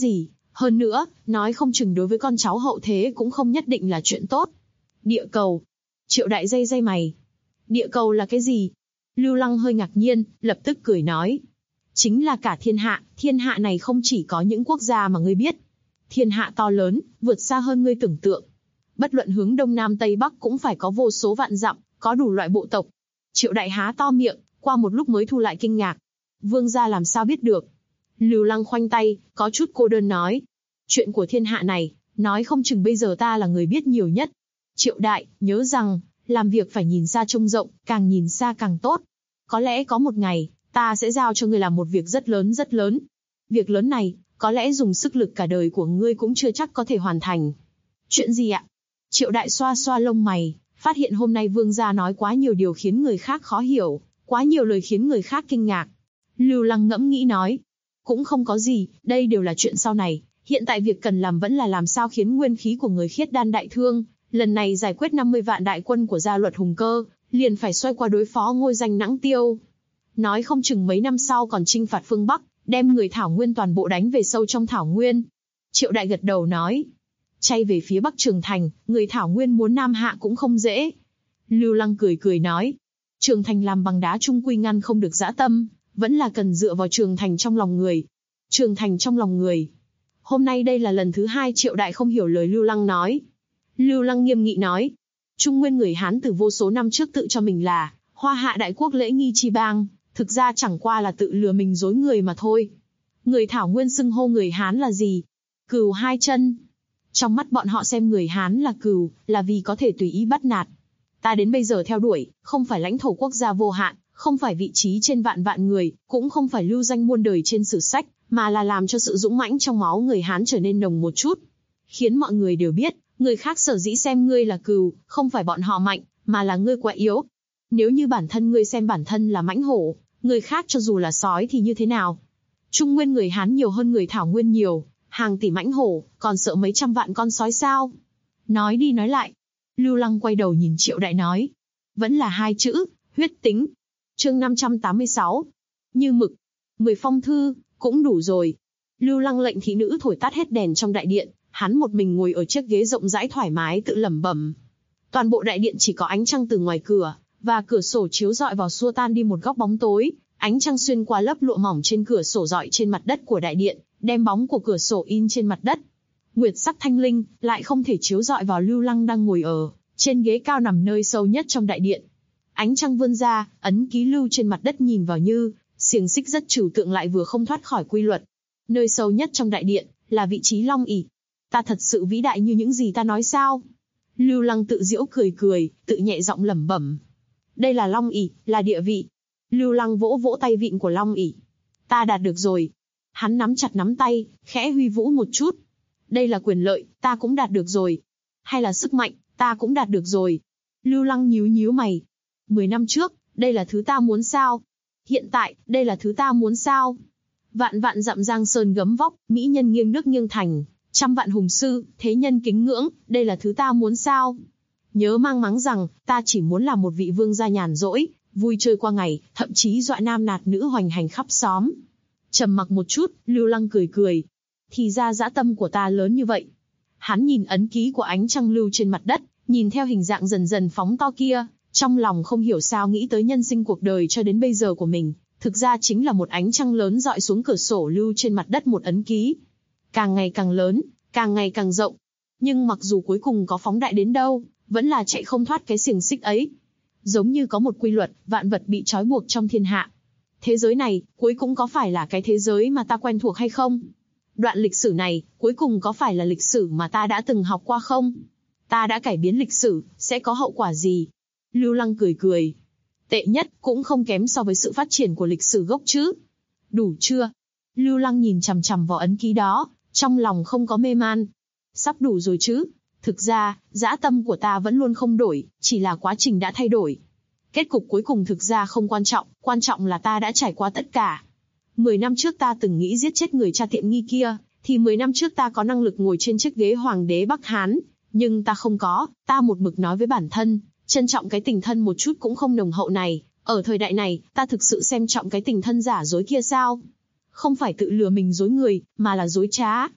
Hơn nữa, nói không chừng đối với con cháu hậu thế cũng không nhất định là chuyện tốt. Địa cầu. Triệu Đại day mày. Địa cầu là cái gì? Lưu Lăng hơi ngạc nhiên, lập tức cười nói. Chính là cả thiên hạ này không chỉ có những quốc gia mà ngươi biết. Thiên hạ to lớn, vượt xa hơn ngươi tưởng tượng. Bất luận hướng đông nam tây bắc cũng phải có vô số vạn dặm, có đủ loại bộ tộc. Triệu Đại há to miệng, qua một lúc mới thu lại kinh ngạc. Vương gia làm sao biết được? Lưu Lăng khoanh tay, có chút cô đơn nói. Chuyện của thiên hạ này, nói không chừng bây giờ ta là người biết nhiều nhất. Triệu Đại, nhớ rằng, làm việc phải nhìn xa trông rộng, càng nhìn xa càng tốt. Có lẽ có một ngày, ta sẽ giao cho ngươi làm một việc rất lớn rất lớn. Việc lớn này, có lẽ dùng sức lực cả đời của ngươi cũng chưa chắc có thể hoàn thành. Chuyện gì ạ? Triệu Đại xoa xoa lông mày, phát hiện hôm nay vương gia nói quá nhiều điều khiến người khác khó hiểu, quá nhiều lời khiến người khác kinh ngạc. Lưu Lăng ngẫm nghĩ nói. Cũng không có gì, đây đều là chuyện sau này. Hiện tại việc cần làm vẫn là làm sao khiến nguyên khí của người khiết đan đại thương. Lần này giải quyết 50 vạn đại quân của gia luật hùng cơ, liền phải xoay qua đối phó ngôi danh Nãng Tiêu. Nói không chừng mấy năm sau còn chinh phạt phương Bắc, đem người Thảo Nguyên toàn bộ đánh về sâu trong Thảo Nguyên. Triệu Đại gật đầu nói. Chay về phía Bắc Trường Thành, người Thảo Nguyên muốn Nam hạ cũng không dễ. Lưu Lăng cười nói. Trường Thành làm bằng đá chung quy ngăn không được dã tâm, vẫn là cần dựa vào Trường Thành trong lòng người. Trường Thành trong lòng người. Hôm nay đây là lần thứ 2 Triệu Đại không hiểu lời Lưu Lăng nói. Lưu Lăng nghiêm nghị nói. Trung Nguyên người Hán từ vô số năm trước tự cho mình là Hoa Hạ Đại Quốc lễ nghi chi bang, thực ra chẳng qua là tự lừa mình dối người mà thôi. Người Thảo Nguyên xưng hô người Hán là gì? Cừu hai chân. Trong mắt bọn họ xem người Hán là cừu, là vì có thể tùy ý bắt nạt. Ta đến bây giờ theo đuổi, không phải lãnh thổ quốc gia vô hạn, không phải vị trí trên vạn vạn người, cũng không phải lưu danh muôn đời trên sử sách, mà là làm cho sự dũng mãnh trong máu người Hán trở nên nồng một chút. Khiến mọi người đều biết, người khác sở dĩ xem ngươi là cừu, không phải bọn họ mạnh, mà là ngươi quá yếu. Nếu như bản thân ngươi xem bản thân là mãnh hổ, người khác cho dù là sói thì như thế nào? Trung Nguyên người Hán nhiều hơn người Thảo Nguyên nhiều, hàng tỷ mãnh hổ, còn sợ mấy trăm vạn con sói sao? Nói đi nói lại. Lưu Lăng quay đầu nhìn Triệu Đại nói. Vẫn là 2 chữ, huyết tính. Chương 586. Như mực. 10 phong thư, cũng đủ rồi. Lưu Lăng lệnh thị nữ thổi tắt hết đèn trong đại điện, hắn một mình ngồi ở chiếc ghế rộng rãi thoải mái tự lẩm bẩm. Toàn bộ đại điện chỉ có ánh trăng từ ngoài cửa, và cửa sổ chiếu rọi vào xua tan đi một góc bóng tối. Ánh trăng xuyên qua lớp lụa mỏng trên cửa sổ rọi trên mặt đất của đại điện, đem bóng của cửa sổ in trên mặt đất. Nguyệt sắc thanh linh, lại không thể chiếu rọi vào Lưu Lăng đang ngồi ở trên ghế cao nằm nơi sâu nhất trong đại điện. Ánh trăng vươn ra, ấn ký lưu trên mặt đất nhìn vào như xiềng xích rất trừu tượng lại vừa không thoát khỏi quy luật. Nơi sâu nhất trong đại điện là vị trí long ỷ. Ta thật sự vĩ đại như những gì ta nói sao? Lưu Lăng tự giễu cười, tự nhẹ giọng lẩm bẩm. Đây là long ỷ, là địa vị. Lưu Lăng vỗ vỗ tay vịn của long ỷ. Ta đạt được rồi. Hắn nắm chặt nắm tay, khẽ huy vũ một chút. Đây là quyền lợi, ta cũng đạt được rồi. Hay là sức mạnh, ta cũng đạt được rồi. Lưu Lăng nhíu mày. 10 năm trước, đây là thứ ta muốn sao? Hiện tại, đây là thứ ta muốn sao? Vạn vạn dặm giang sơn gấm vóc, mỹ nhân nghiêng nước nghiêng thành, trăm vạn hùng sư, thế nhân kính ngưỡng, đây là thứ ta muốn sao? Nhớ mang mắng rằng, ta chỉ muốn là một vị vương gia nhàn rỗi, vui chơi qua ngày, thậm chí dọa nam nạt nữ hoành hành khắp xóm. Trầm mặc một chút, Lưu Lăng cười. Thì ra dã tâm của ta lớn như vậy. Hắn nhìn ấn ký của ánh trăng lưu trên mặt đất, nhìn theo hình dạng dần dần phóng to kia, trong lòng không hiểu sao nghĩ tới nhân sinh cuộc đời cho đến bây giờ của mình, thực ra chính là một ánh trăng lớn dọi xuống cửa sổ lưu trên mặt đất một ấn ký. Càng ngày càng lớn, càng ngày càng rộng. Nhưng mặc dù cuối cùng có phóng đại đến đâu, vẫn là chạy không thoát cái xiềng xích ấy. Giống như có một quy luật, vạn vật bị trói buộc trong thiên hạ. Thế giới này, cuối cùng có phải là cái thế giới mà ta quen thuộc hay không? Đoạn lịch sử này, cuối cùng có phải là lịch sử mà ta đã từng học qua không? Ta đã cải biến lịch sử, sẽ có hậu quả gì? Lưu Lăng cười. Tệ nhất, cũng không kém so với sự phát triển của lịch sử gốc chứ. Đủ chưa? Lưu Lăng nhìn chằm chằm vào ấn ký đó, trong lòng không có mê man. Sắp đủ rồi chứ? Thực ra, dã tâm của ta vẫn luôn không đổi, chỉ là quá trình đã thay đổi. Kết cục cuối cùng thực ra không quan trọng là ta đã trải qua tất cả. 10 năm trước ta từng nghĩ giết chết người cha tiện nghi kia, thì 10 năm trước ta có năng lực ngồi trên chiếc ghế hoàng đế Bắc Hán, nhưng ta không có, ta một mực nói với bản thân, trân trọng cái tình thân một chút cũng không nồng hậu này, ở thời đại này, ta thực sự xem trọng cái tình thân giả dối kia sao? Không phải tự lừa mình dối người, mà là dối trá.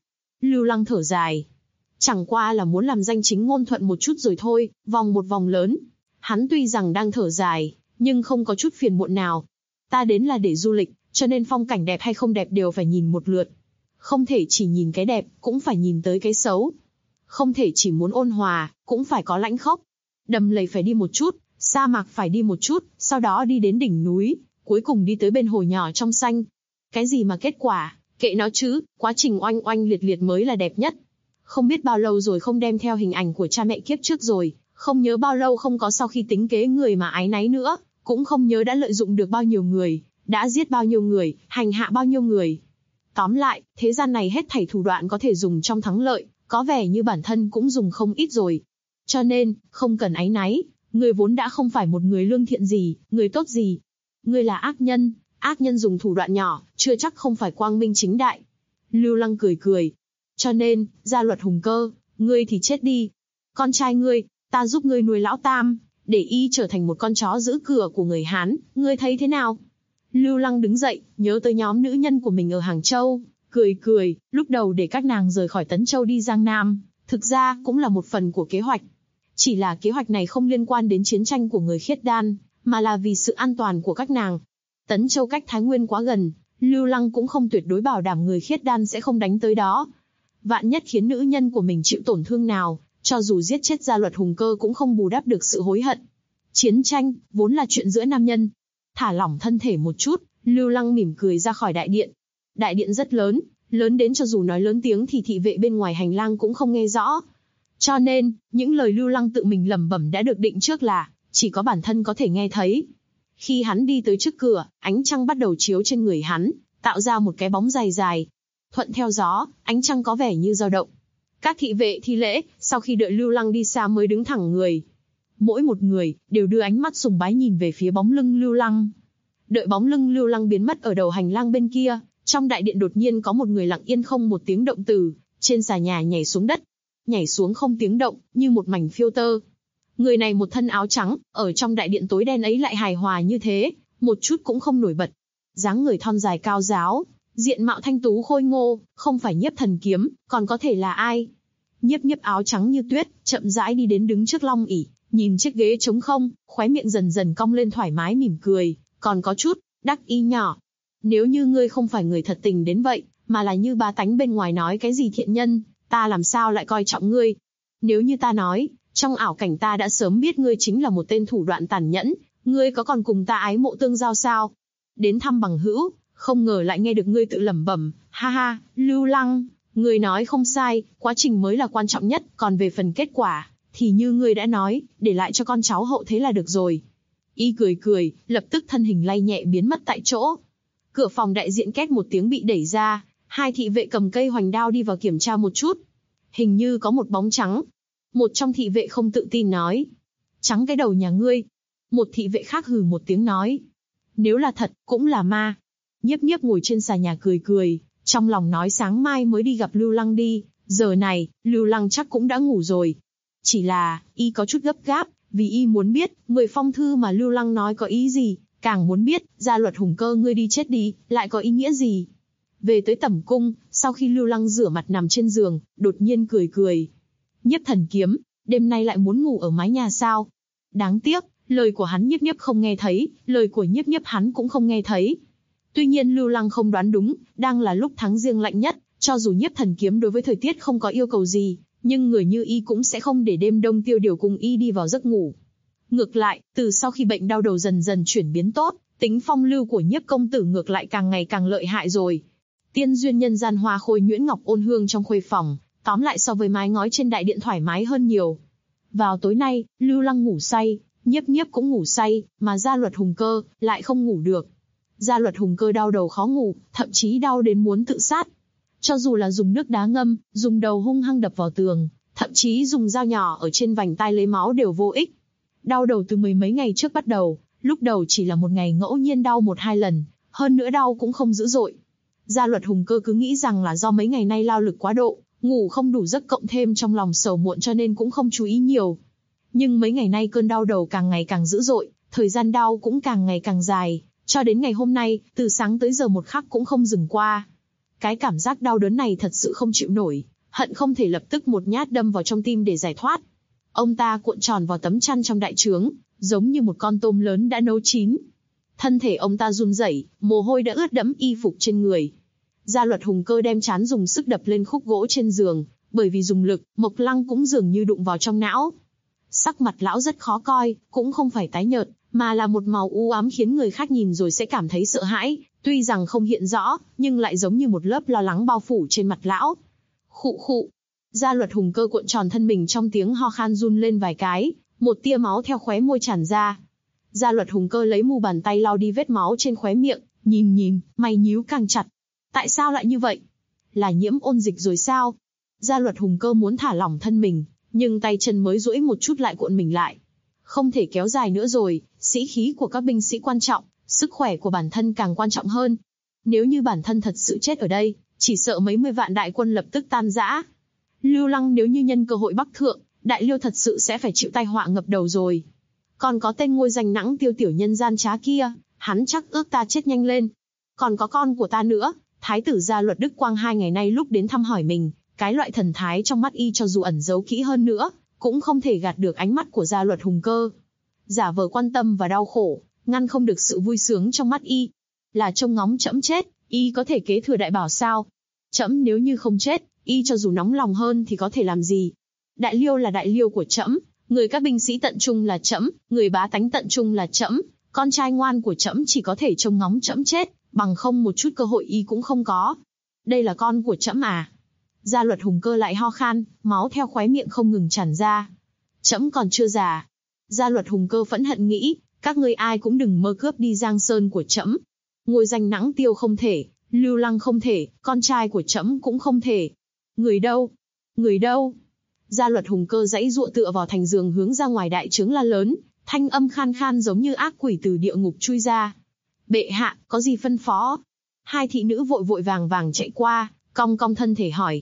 Lưu Lăng thở dài. Chẳng qua là muốn làm danh chính ngôn thuận một chút rồi thôi, vòng một vòng lớn. Hắn tuy rằng đang thở dài, nhưng không có chút phiền muộn nào. Ta đến là để du lịch, cho nên phong cảnh đẹp hay không đẹp đều phải nhìn một lượt. Không thể chỉ nhìn cái đẹp, cũng phải nhìn tới cái xấu. Không thể chỉ muốn ôn hòa, cũng phải có lãnh khốc. Đầm lầy phải đi một chút, sa mạc phải đi một chút, sau đó đi đến đỉnh núi, cuối cùng đi tới bên hồ nhỏ trong xanh. Cái gì mà kết quả, kệ nó chứ, quá trình oanh oanh liệt liệt mới là đẹp nhất. Không biết bao lâu rồi không đem theo hình ảnh của cha mẹ kiếp trước rồi, không nhớ bao lâu không có sau khi tính kế người mà ái náy nữa, cũng không nhớ đã lợi dụng được bao nhiêu người, đã giết bao nhiêu người, hành hạ bao nhiêu người. Tóm lại, thế gian này hết thảy thủ đoạn có thể dùng trong thắng lợi, có vẻ như bản thân cũng dùng không ít rồi. Cho nên, không cần áy náy, người vốn đã không phải một người lương thiện gì, người tốt gì. Người là ác nhân dùng thủ đoạn nhỏ, chưa chắc không phải quang minh chính đại. Lưu Lăng cười cười. Cho nên, gia luật Hùng Cơ, ngươi thì chết đi. Con trai ngươi, ta giúp ngươi nuôi lão tam, để y trở thành một con chó giữ cửa của người Hán, ngươi thấy thế nào? Lưu Lăng đứng dậy, nhớ tới nhóm nữ nhân của mình ở Hàng Châu, cười cười, lúc đầu để các nàng rời khỏi Tấn Châu đi Giang Nam, thực ra cũng là một phần của kế hoạch. Chỉ là kế hoạch này không liên quan đến chiến tranh của người Khiết Đan, mà là vì sự an toàn của các nàng. Tấn Châu cách Thái Nguyên quá gần, Lưu Lăng cũng không tuyệt đối bảo đảm người Khiết Đan sẽ không đánh tới đó. Vạn nhất khiến nữ nhân của mình chịu tổn thương nào, cho dù giết chết gia luật Hùng Cơ cũng không bù đắp được sự hối hận. Chiến tranh, vốn là chuyện giữa nam nhân. Thả lỏng thân thể một chút, Lưu Lăng mỉm cười ra khỏi đại điện. Đại điện rất lớn, lớn đến cho dù nói lớn tiếng thì thị vệ bên ngoài hành lang cũng không nghe rõ. Cho nên, những lời Lưu Lăng tự mình lẩm bẩm đã được định trước là, chỉ có bản thân có thể nghe thấy. Khi hắn đi tới trước cửa, ánh trăng bắt đầu chiếu trên người hắn, tạo ra một cái bóng dài dài. Thuận theo gió, ánh trăng có vẻ như dao động. Các thị vệ thi lễ, sau khi đợi Lưu Lăng đi xa mới đứng thẳng người. Mỗi một người, đều đưa ánh mắt sùng bái nhìn về phía bóng lưng Lưu Lăng. Đợi bóng lưng Lưu Lăng biến mất ở đầu hành lang bên kia, trong đại điện đột nhiên có một người lặng yên không một tiếng động từ trên xà nhà nhảy xuống đất. Nhảy xuống không tiếng động, như một mảnh phiêu tơ. Người này một thân áo trắng, ở trong đại điện tối đen ấy lại hài hòa như thế, một chút cũng không nổi bật. Dáng người thon dài cao ráo, diện mạo thanh tú khôi ngô, không phải Nhiếp Thần Kiếm, còn có thể là ai? Nhiếp áo trắng như tuyết, chậm rãi đi đến đứng trước long ỷ, nhìn chiếc ghế trống không, khóe miệng dần dần cong lên thoải mái mỉm cười, còn có chút đắc ý nhỏ. Nếu như ngươi không phải người thật tình đến vậy, mà là như ba tánh bên ngoài nói cái gì thiện nhân, ta làm sao lại coi trọng ngươi? Nếu như ta nói, trong ảo cảnh ta đã sớm biết ngươi chính là một tên thủ đoạn tàn nhẫn, ngươi có còn cùng ta ái mộ tương giao sao? Đến thăm bằng hữu, không ngờ lại nghe được ngươi tự lẩm bẩm, ha ha, Lưu Lăng, ngươi nói không sai, quá trình mới là quan trọng nhất, còn về phần kết quả, thì như ngươi đã nói, để lại cho con cháu hậu thế là được rồi. Y cười cười, lập tức thân hình lay nhẹ biến mất tại chỗ. Cửa phòng đại diện két một tiếng bị đẩy ra, hai thị vệ cầm cây hoành đao đi vào kiểm tra một chút. Hình như có một bóng trắng. Một trong thị vệ không tự tin nói. Trắng cái đầu nhà ngươi. Một thị vệ khác hừ một tiếng nói. Nếu là thật, cũng là ma. Nhiếp ngồi trên xà nhà cười cười, trong lòng nói sáng mai mới đi gặp Lưu Lăng đi, giờ này, Lưu Lăng chắc cũng đã ngủ rồi. Chỉ là, y có chút gấp gáp, vì y muốn biết, 10 phong thư mà Lưu Lăng nói có ý gì, càng muốn biết, gia luật Hùng Cơ ngươi đi chết đi, lại có ý nghĩa gì. Về tới tẩm cung, sau khi Lưu Lăng rửa mặt nằm trên giường, đột nhiên cười cười. Nhiếp Thần Kiếm, đêm nay lại muốn ngủ ở mái nhà sao? Đáng tiếc, lời của hắn Nhiếp không nghe thấy, lời của Nhiếp hắn cũng không nghe thấy. Tuy nhiên Lưu Lăng không đoán đúng, đang là lúc tháng giêng lạnh nhất, cho dù Nhiếp Thần Kiếm đối với thời tiết không có yêu cầu gì, nhưng người như y cũng sẽ không để đêm đông tiêu điều cùng y đi vào giấc ngủ. Ngược lại, từ sau khi bệnh đau đầu dần dần chuyển biến tốt, tính phong lưu của Nhiếp công tử ngược lại càng ngày càng lợi hại rồi. Tiên duyên nhân gian hoa khôi nhuyễn ngọc ôn hương trong khuê phòng, tóm lại so với mái ngói trên đại điện thoải mái hơn nhiều. Vào tối nay, Lưu Lăng ngủ say, Nhiếp cũng ngủ say, mà gia luật Hùng Cơ lại không ngủ được. Gia luật Hùng Cơ đau đầu khó ngủ, thậm chí đau đến muốn tự sát. Cho dù là dùng nước đá ngâm, dùng đầu hung hăng đập vào tường, thậm chí dùng dao nhỏ ở trên vành tai lấy máu đều vô ích. Đau đầu từ mười mấy ngày trước bắt đầu, lúc đầu chỉ là một ngày ngẫu nhiên đau 1-2 lần, hơn nữa đau cũng không dữ dội. Gia luật Hùng Cơ cứ nghĩ rằng là do mấy ngày nay lao lực quá độ, ngủ không đủ giấc cộng thêm trong lòng sầu muộn cho nên cũng không chú ý nhiều. Nhưng mấy ngày nay cơn đau đầu càng ngày càng dữ dội, thời gian đau cũng càng ngày càng dài, cho đến ngày hôm nay, từ sáng tới giờ một khắc cũng không dừng qua. Cái cảm giác đau đớn này thật sự không chịu nổi, hận không thể lập tức một nhát đâm vào trong tim để giải thoát. Ông ta cuộn tròn vào tấm chăn trong đại trướng, giống như một con tôm lớn đã nấu chín. Thân thể ông ta run rẩy, mồ hôi đã ướt đẫm y phục trên người. Gia Luật Hùng Cơ đem trán dùng sức đập lên khúc gỗ trên giường, bởi vì dùng lực, Mộc Lăng cũng dường như đụng vào trong não. Sắc mặt lão rất khó coi, cũng không phải tái nhợt, mà là một màu u ám khiến người khác nhìn rồi sẽ cảm thấy sợ hãi, tuy rằng không hiện rõ, nhưng lại giống như một lớp lo lắng bao phủ trên mặt lão. Khụ khụ. Gia Luật Hùng Cơ cuộn tròn thân mình trong tiếng ho khan run lên vài cái, một tia máu theo khóe môi tràn ra. Gia Luật Hùng Cơ lấy mu bàn tay lau đi vết máu trên khóe miệng, nhìn, mày nhíu càng chặt. Tại sao lại như vậy? Là nhiễm ôn dịch rồi sao? Gia Luật Hùng Cơ muốn thả lỏng thân mình, nhưng tay chân mới duỗi một chút lại cuộn mình lại. Không thể kéo dài nữa rồi, sĩ khí của các binh sĩ quan trọng, sức khỏe của bản thân càng quan trọng hơn. Nếu như bản thân thật sự chết ở đây, chỉ sợ mấy mươi vạn đại quân lập tức tan rã. Lưu Lăng nếu như nhân cơ hội bắc thượng, Đại Liêu thật sự sẽ phải chịu tai họa ngập đầu rồi. Còn có tên ngôi danh nẵng Tiêu tiểu nhân gian trá kia, hắn chắc ước ta chết nhanh lên. Còn có con của ta nữa, Thái tử Gia Luật Đức Quang 2 ngày nay lúc đến thăm hỏi mình, cái loại thần thái trong mắt y cho dù ẩn giấu kỹ hơn nữa, cũng không thể gạt được ánh mắt của Gia Luật Hùng Cơ. Giả vờ quan tâm và đau khổ, ngăn không được sự vui sướng trong mắt y. Là trông ngóng trẫm chết, y có thể kế thừa đại bảo sao? Trẫm nếu như không chết, y cho dù nóng lòng hơn thì có thể làm gì? Đại Liêu là Đại Liêu của trẫm, người các binh sĩ tận trung là trẫm, người bá tánh tận trung là trẫm, con trai ngoan của trẫm chỉ có thể trông ngóng trẫm chết, bằng không một chút cơ hội y cũng không có. Đây là con của trẫm à? Gia Luật Hùng Cơ lại ho khan, máu theo khóe miệng không ngừng tràn ra. Trẫm còn chưa già. Gia Luật Hùng Cơ phẫn hận nghĩ, các ngươi ai cũng đừng mơ cướp đi Giang Sơn của trẫm. Ngôi danh nẵng Tiêu không thể, Lưu Lăng không thể, con trai của trẫm cũng không thể. Người đâu? Người đâu? Gia Luật Hùng Cơ giãy giụa tựa vào thành giường hướng ra ngoài đại trướng la lớn, thanh âm khan khan giống như ác quỷ từ địa ngục chui ra. Bệ hạ, có gì phân phó? Hai thị nữ vội vàng chạy qua, cong thân thể hỏi.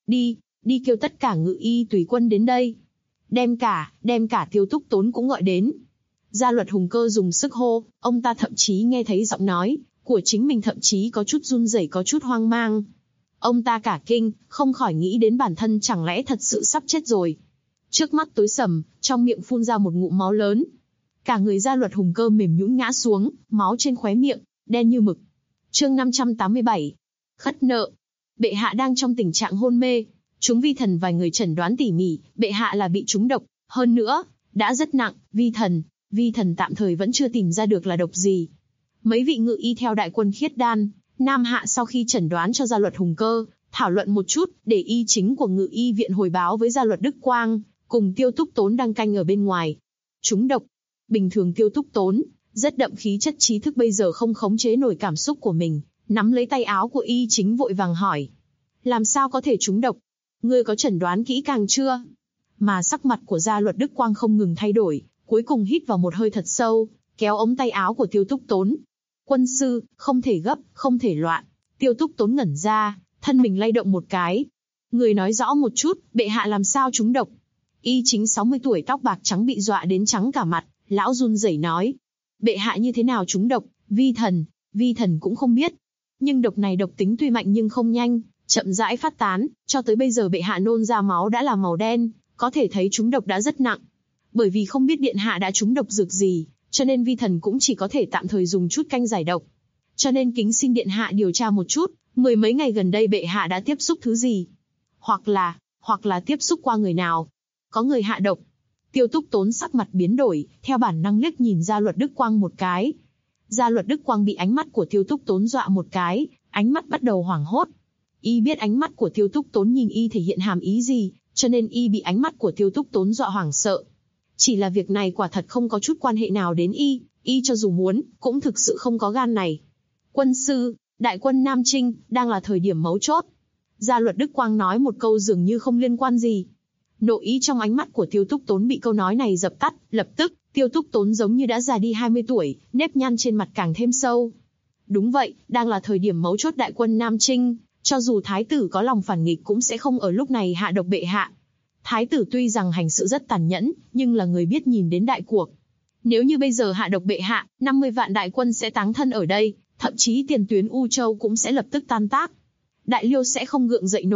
Đi kêu tất cả ngự y tùy quân đến đây. Đem cả Tiêu Túc Tốn cũng gọi đến. Gia Luật Hùng Cơ dùng sức hô, ông ta thậm chí nghe thấy giọng nói của chính mình thậm chí có chút run rẩy, có chút hoang mang. Ông ta cả kinh, không khỏi nghĩ đến bản thân chẳng lẽ thật sự sắp chết rồi. Trước mắt tối sầm, trong miệng phun ra một ngụm máu lớn. Cả người Gia Luật Hùng Cơ mềm nhũn ngã xuống, máu trên khóe miệng đen như mực. Chương 587. Khất nợ. Bệ hạ đang trong tình trạng hôn mê. Chúng vi thần vài người chẩn đoán tỉ mỉ, bệ hạ là bị trúng độc, hơn nữa đã rất nặng. Vi thần tạm thời vẫn chưa tìm ra được là độc gì. Mấy vị ngự y theo đại quân Khiết Đan, Nam Hạ sau khi chẩn đoán cho Gia Luật Hùng Cơ, thảo luận một chút, để y chính của ngự y viện hồi báo với Gia Luật Đức Quang, cùng Tiêu Túc Tốn đang canh ở bên ngoài. Trúng độc. Bình thường Tiêu Túc Tốn rất đậm khí chất trí thức bây giờ không khống chế nổi cảm xúc của mình, nắm lấy tay áo của y chính vội vàng hỏi. Làm sao có thể trúng độc? Ngươi có chẩn đoán kỹ càng chưa? Mà sắc mặt của Gia Luật Đức Quang không ngừng thay đổi, cuối cùng hít vào một hơi thật sâu, kéo ống tay áo của Tiêu Túc Tốn. Quân sư, không thể gấp, không thể loạn. Tiêu Túc Tốn ngẩn ra, thân mình lay động một cái. Người nói rõ một chút, bệ hạ làm sao trúng độc? Y chính 60 tuổi tóc bạc trắng bị dọa đến trắng cả mặt, lão run rẩy nói. Bệ hạ như thế nào trúng độc? Vi thần cũng không biết. Nhưng độc này độc tính tuy mạnh nhưng không nhanh, chậm rãi phát tán, cho tới bây giờ bệ hạ nôn ra máu đã là màu đen, có thể thấy trúng độc đã rất nặng. Bởi vì không biết điện hạ đã trúng độc dược gì, cho nên vi thần cũng chỉ có thể tạm thời dùng chút canh giải độc. Cho nên kính xin điện hạ điều tra một chút, mười mấy ngày gần đây bệ hạ đã tiếp xúc thứ gì? Hoặc là tiếp xúc qua người nào? Có người hạ độc. Tiêu Túc Tốn sắc mặt biến đổi, theo bản năng liếc nhìn Gia Luật Đức Quang một cái. Gia Luật Đức Quang bị ánh mắt của Tiêu Túc Tốn dọa một cái, ánh mắt bắt đầu hoảng hốt. Y biết ánh mắt của Tiêu Túc Tốn nhìn y thể hiện hàm ý gì, cho nên y bị ánh mắt của Tiêu Túc Tốn dọa hoảng sợ. Chỉ là việc này quả thật không có chút quan hệ nào đến y cho dù muốn, cũng thực sự không có gan này. Quân sư, đại quân Nam Trinh, đang là thời điểm mấu chốt. Gia Luật Đức Quang nói một câu dường như không liên quan gì. Nội ý trong ánh mắt của Tiêu Túc Tốn bị câu nói này dập tắt, lập tức, Tiêu Túc Tốn giống như đã già đi 20 tuổi, nếp nhăn trên mặt càng thêm sâu. Đúng vậy, đang là thời điểm mấu chốt đại quân Nam Trinh, cho dù thái tử có lòng phản nghịch cũng sẽ không ở lúc này hạ độc bệ hạ. Thái tử tuy rằng hành sự rất tàn nhẫn, nhưng là người biết nhìn đến đại cuộc. Nếu như bây giờ hạ độc bệ hạ, 50 vạn đại quân sẽ táng thân ở đây, thậm chí tiền tuyến U Châu cũng sẽ lập tức tan tác. Đại Liêu sẽ không gượng dậy nổi,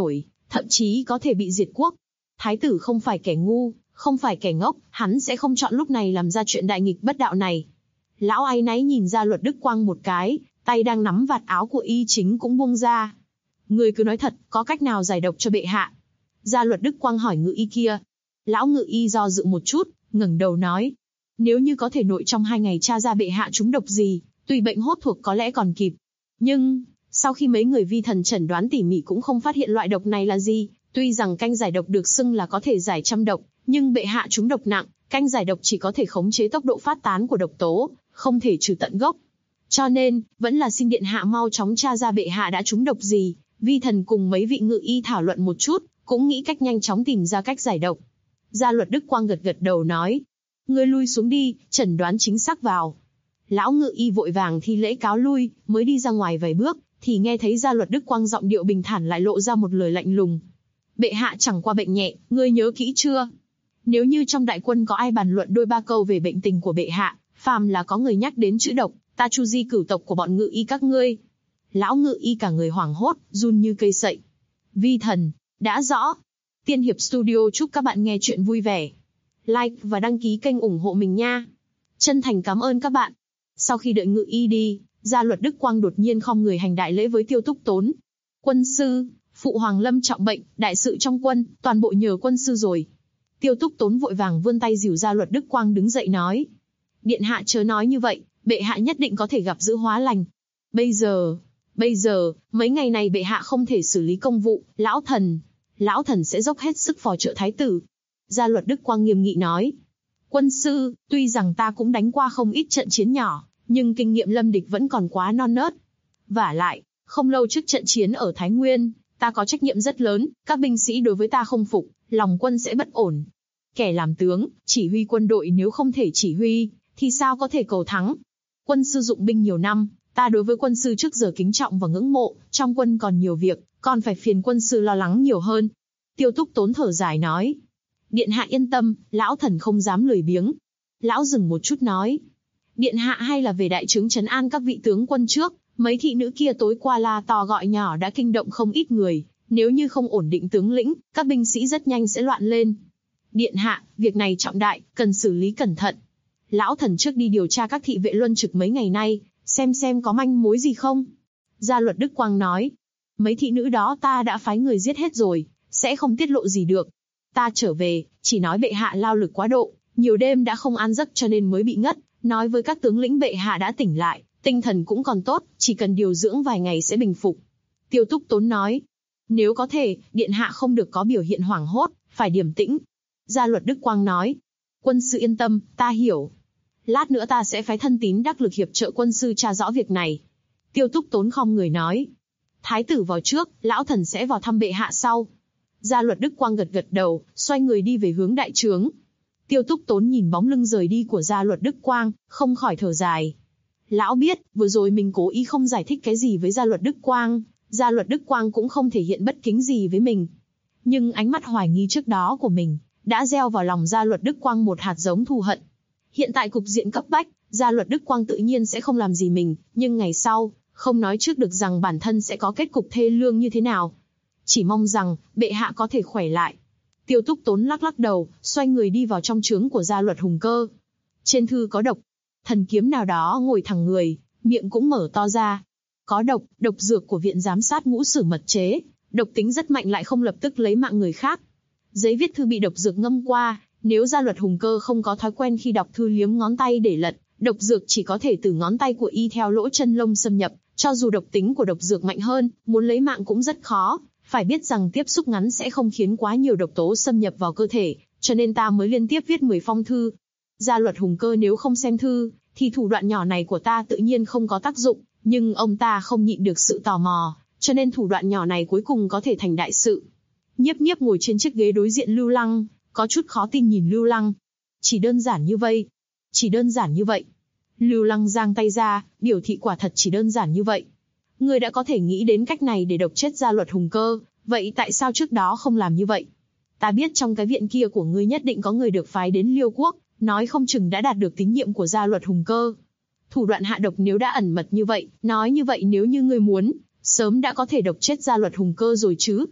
thậm chí có thể bị diệt quốc. Thái tử không phải kẻ ngu, không phải kẻ ngốc, hắn sẽ không chọn lúc này làm ra chuyện đại nghịch bất đạo này. Lão áy náy nhìn Gia Luật Đức Quang một cái, tay đang nắm vạt áo của y chính cũng buông ra. Ngươi cứ nói thật, có cách nào giải độc cho bệ hạ? Gia Luật Đức Quang hỏi ngự y kia. Lão ngự y do dự một chút, ngẩng đầu nói. Nếu như có thể nội trong 2 ngày tra ra bệ hạ trúng độc gì, tùy bệnh hốt thuộc có lẽ còn kịp. Nhưng, sau khi mấy người vi thần chẩn đoán tỉ mỉ cũng không phát hiện loại độc này là gì. Tuy rằng canh giải độc được xưng là có thể giải trăm độc, nhưng bệ hạ trúng độc nặng, canh giải độc chỉ có thể khống chế tốc độ phát tán của độc tố, không thể trừ tận gốc. Cho nên, vẫn là xin điện hạ mau chóng tra ra bệ hạ đã trúng độc gì. Vi thần cùng mấy vị ngự y thảo luận một chút, cũng nghĩ cách nhanh chóng tìm ra cách giải độc. Gia Luật Đức Quang gật gật đầu nói. Ngươi lui xuống đi, chẩn đoán chính xác vào. Lão ngự y vội vàng thi lễ cáo lui, mới đi ra ngoài vài bước, thì nghe thấy Gia Luật Đức Quang giọng điệu bình thản lại lộ ra một lời lạnh lùng. Bệ hạ chẳng qua bệnh nhẹ, ngươi nhớ kỹ chưa? Nếu như trong đại quân có ai bàn luận đôi ba câu về bệnh tình của bệ hạ, phàm là có người nhắc đến chữ độc, ta chu di cửu tộc của bọn ngự y các ngươi. Lão ngự y cả người hoảng hốt, run như cây sậy. Vi thần, đã rõ. Tiên Hiệp Studio chúc các bạn nghe chuyện vui vẻ. Like và đăng ký kênh ủng hộ mình nha. Chân thành cảm ơn các bạn. Sau khi đợi ngự y đi, Gia Luật Đức Quang đột nhiên khom người hành đại lễ với Tiêu Túc Tốn. Quân sư, phụ hoàng lâm trọng bệnh, đại sự trong quân, toàn bộ nhờ quân sư rồi. Tiêu Túc Tốn vội vàng vươn tay dìu Gia Luật Đức Quang đứng dậy nói. Điện hạ chớ nói như vậy, bệ hạ nhất định có thể gặp giữ hóa lành. Bây giờ, mấy ngày này bệ hạ không thể xử lý công vụ, lão thần sẽ dốc hết sức phò trợ thái tử. Gia Luật Đức Quang nghiêm nghị nói. Quân sư, tuy rằng ta cũng đánh qua không ít trận chiến nhỏ, nhưng kinh nghiệm lâm địch vẫn còn quá non nớt. Vả lại, không lâu trước trận chiến ở Thái Nguyên, ta có trách nhiệm rất lớn, các binh sĩ đối với ta không phục, lòng quân sẽ bất ổn. Kẻ làm tướng, chỉ huy quân đội nếu không thể chỉ huy, thì sao có thể cầu thắng? Quân sư dụng binh nhiều năm, ta đối với quân sư trước giờ kính trọng và ngưỡng mộ, trong quân còn nhiều việc, còn phải phiền quân sư lo lắng nhiều hơn. Tiêu Túc Tốn thở dài nói. Điện hạ yên tâm, lão thần không dám lười biếng. Lão dừng một chút nói. Điện hạ hay là về đại trướng trấn an các vị tướng quân trước, mấy thị nữ kia tối qua la to gọi nhỏ đã kinh động không ít người, nếu như không ổn định tướng lĩnh, các binh sĩ rất nhanh sẽ loạn lên. Điện hạ, việc này trọng đại, cần xử lý cẩn thận. Lão thần trước đi điều tra các thị vệ luân trực mấy ngày nay, xem có manh mối gì không. Gia Luật Đức Quang nói. Mấy thị nữ đó ta đã phái người giết hết rồi, sẽ không tiết lộ gì được. Ta trở về, chỉ nói bệ hạ lao lực quá độ, nhiều đêm đã không an giấc cho nên mới bị ngất, nói với các tướng lĩnh bệ hạ đã tỉnh lại, tinh thần cũng còn tốt, chỉ cần điều dưỡng vài ngày sẽ bình phục. Tiêu Túc Tốn nói. Nếu có thể, điện hạ không được có biểu hiện hoảng hốt, phải điềm tĩnh. Gia Luật Đức Quang nói. Quân sư yên tâm, ta hiểu. Lát nữa ta sẽ phái thân tín đắc lực hiệp trợ quân sư tra rõ việc này. Tiêu Túc Tốn khom người nói. Thái tử vào trước, lão thần sẽ vào thăm bệ hạ sau. Gia Luật Đức Quang gật gật đầu, xoay người đi về hướng đại trướng. Tiêu Túc Tốn nhìn bóng lưng rời đi của Gia Luật Đức Quang, không khỏi thở dài. Lão biết, vừa rồi mình cố ý không giải thích cái gì với Gia Luật Đức Quang, Gia Luật Đức Quang cũng không thể hiện bất kính gì với mình. Nhưng ánh mắt hoài nghi trước đó của mình, đã gieo vào lòng Gia Luật Đức Quang một hạt giống thù hận. Hiện tại cục diện cấp bách, Gia Luật Đức Quang tự nhiên sẽ không làm gì mình, nhưng ngày sau, không nói trước được rằng bản thân sẽ có kết cục thê lương như thế nào. Chỉ mong rằng, bệ hạ có thể khỏe lại. Tiêu Túc Tốn lắc lắc đầu, xoay người đi vào trong trướng của Gia Luật Hùng Cơ. Trên thư có độc. Thần kiếm nào đó ngồi thẳng người, miệng cũng mở to ra. Có độc, độc dược của viện giám sát Ngũ Sử mật chế, độc tính rất mạnh lại không lập tức lấy mạng người khác. Giấy viết thư bị độc dược ngâm qua, nếu Gia Luật Hùng Cơ không có thói quen khi đọc thư liếm ngón tay để lật, độc dược chỉ có thể từ ngón tay của y theo lỗ chân lông xâm nhập, cho dù độc tính của độc dược mạnh hơn, muốn lấy mạng cũng rất khó. Phải biết rằng tiếp xúc ngắn sẽ không khiến quá nhiều độc tố xâm nhập vào cơ thể, cho nên ta mới liên tiếp viết 10 phong thư. Gia Luật Hùng Cơ nếu không xem thư, thì thủ đoạn nhỏ này của ta tự nhiên không có tác dụng, nhưng ông ta không nhịn được sự tò mò, cho nên thủ đoạn nhỏ này cuối cùng có thể thành đại sự. Nhiếp Nhiếp ngồi trên chiếc ghế đối diện Lưu Lăng, có chút khó tin nhìn Lưu Lăng. Chỉ đơn giản như vậy. Chỉ đơn giản như vậy. Lưu Lăng giang tay ra, biểu thị quả thật chỉ đơn giản như vậy. Ngươi đã có thể nghĩ đến cách này để độc chết Gia Luật Hùng Cơ, vậy tại sao trước đó không làm như vậy? Ta biết trong cái viện kia của ngươi nhất định có người được phái đến Liêu Quốc, nói không chừng đã đạt được tín nhiệm của Gia Luật Hùng Cơ. Thủ đoạn hạ độc nếu đã ẩn mật như vậy, nói như vậy nếu như ngươi muốn, sớm đã có thể độc chết Gia Luật Hùng Cơ rồi chứ.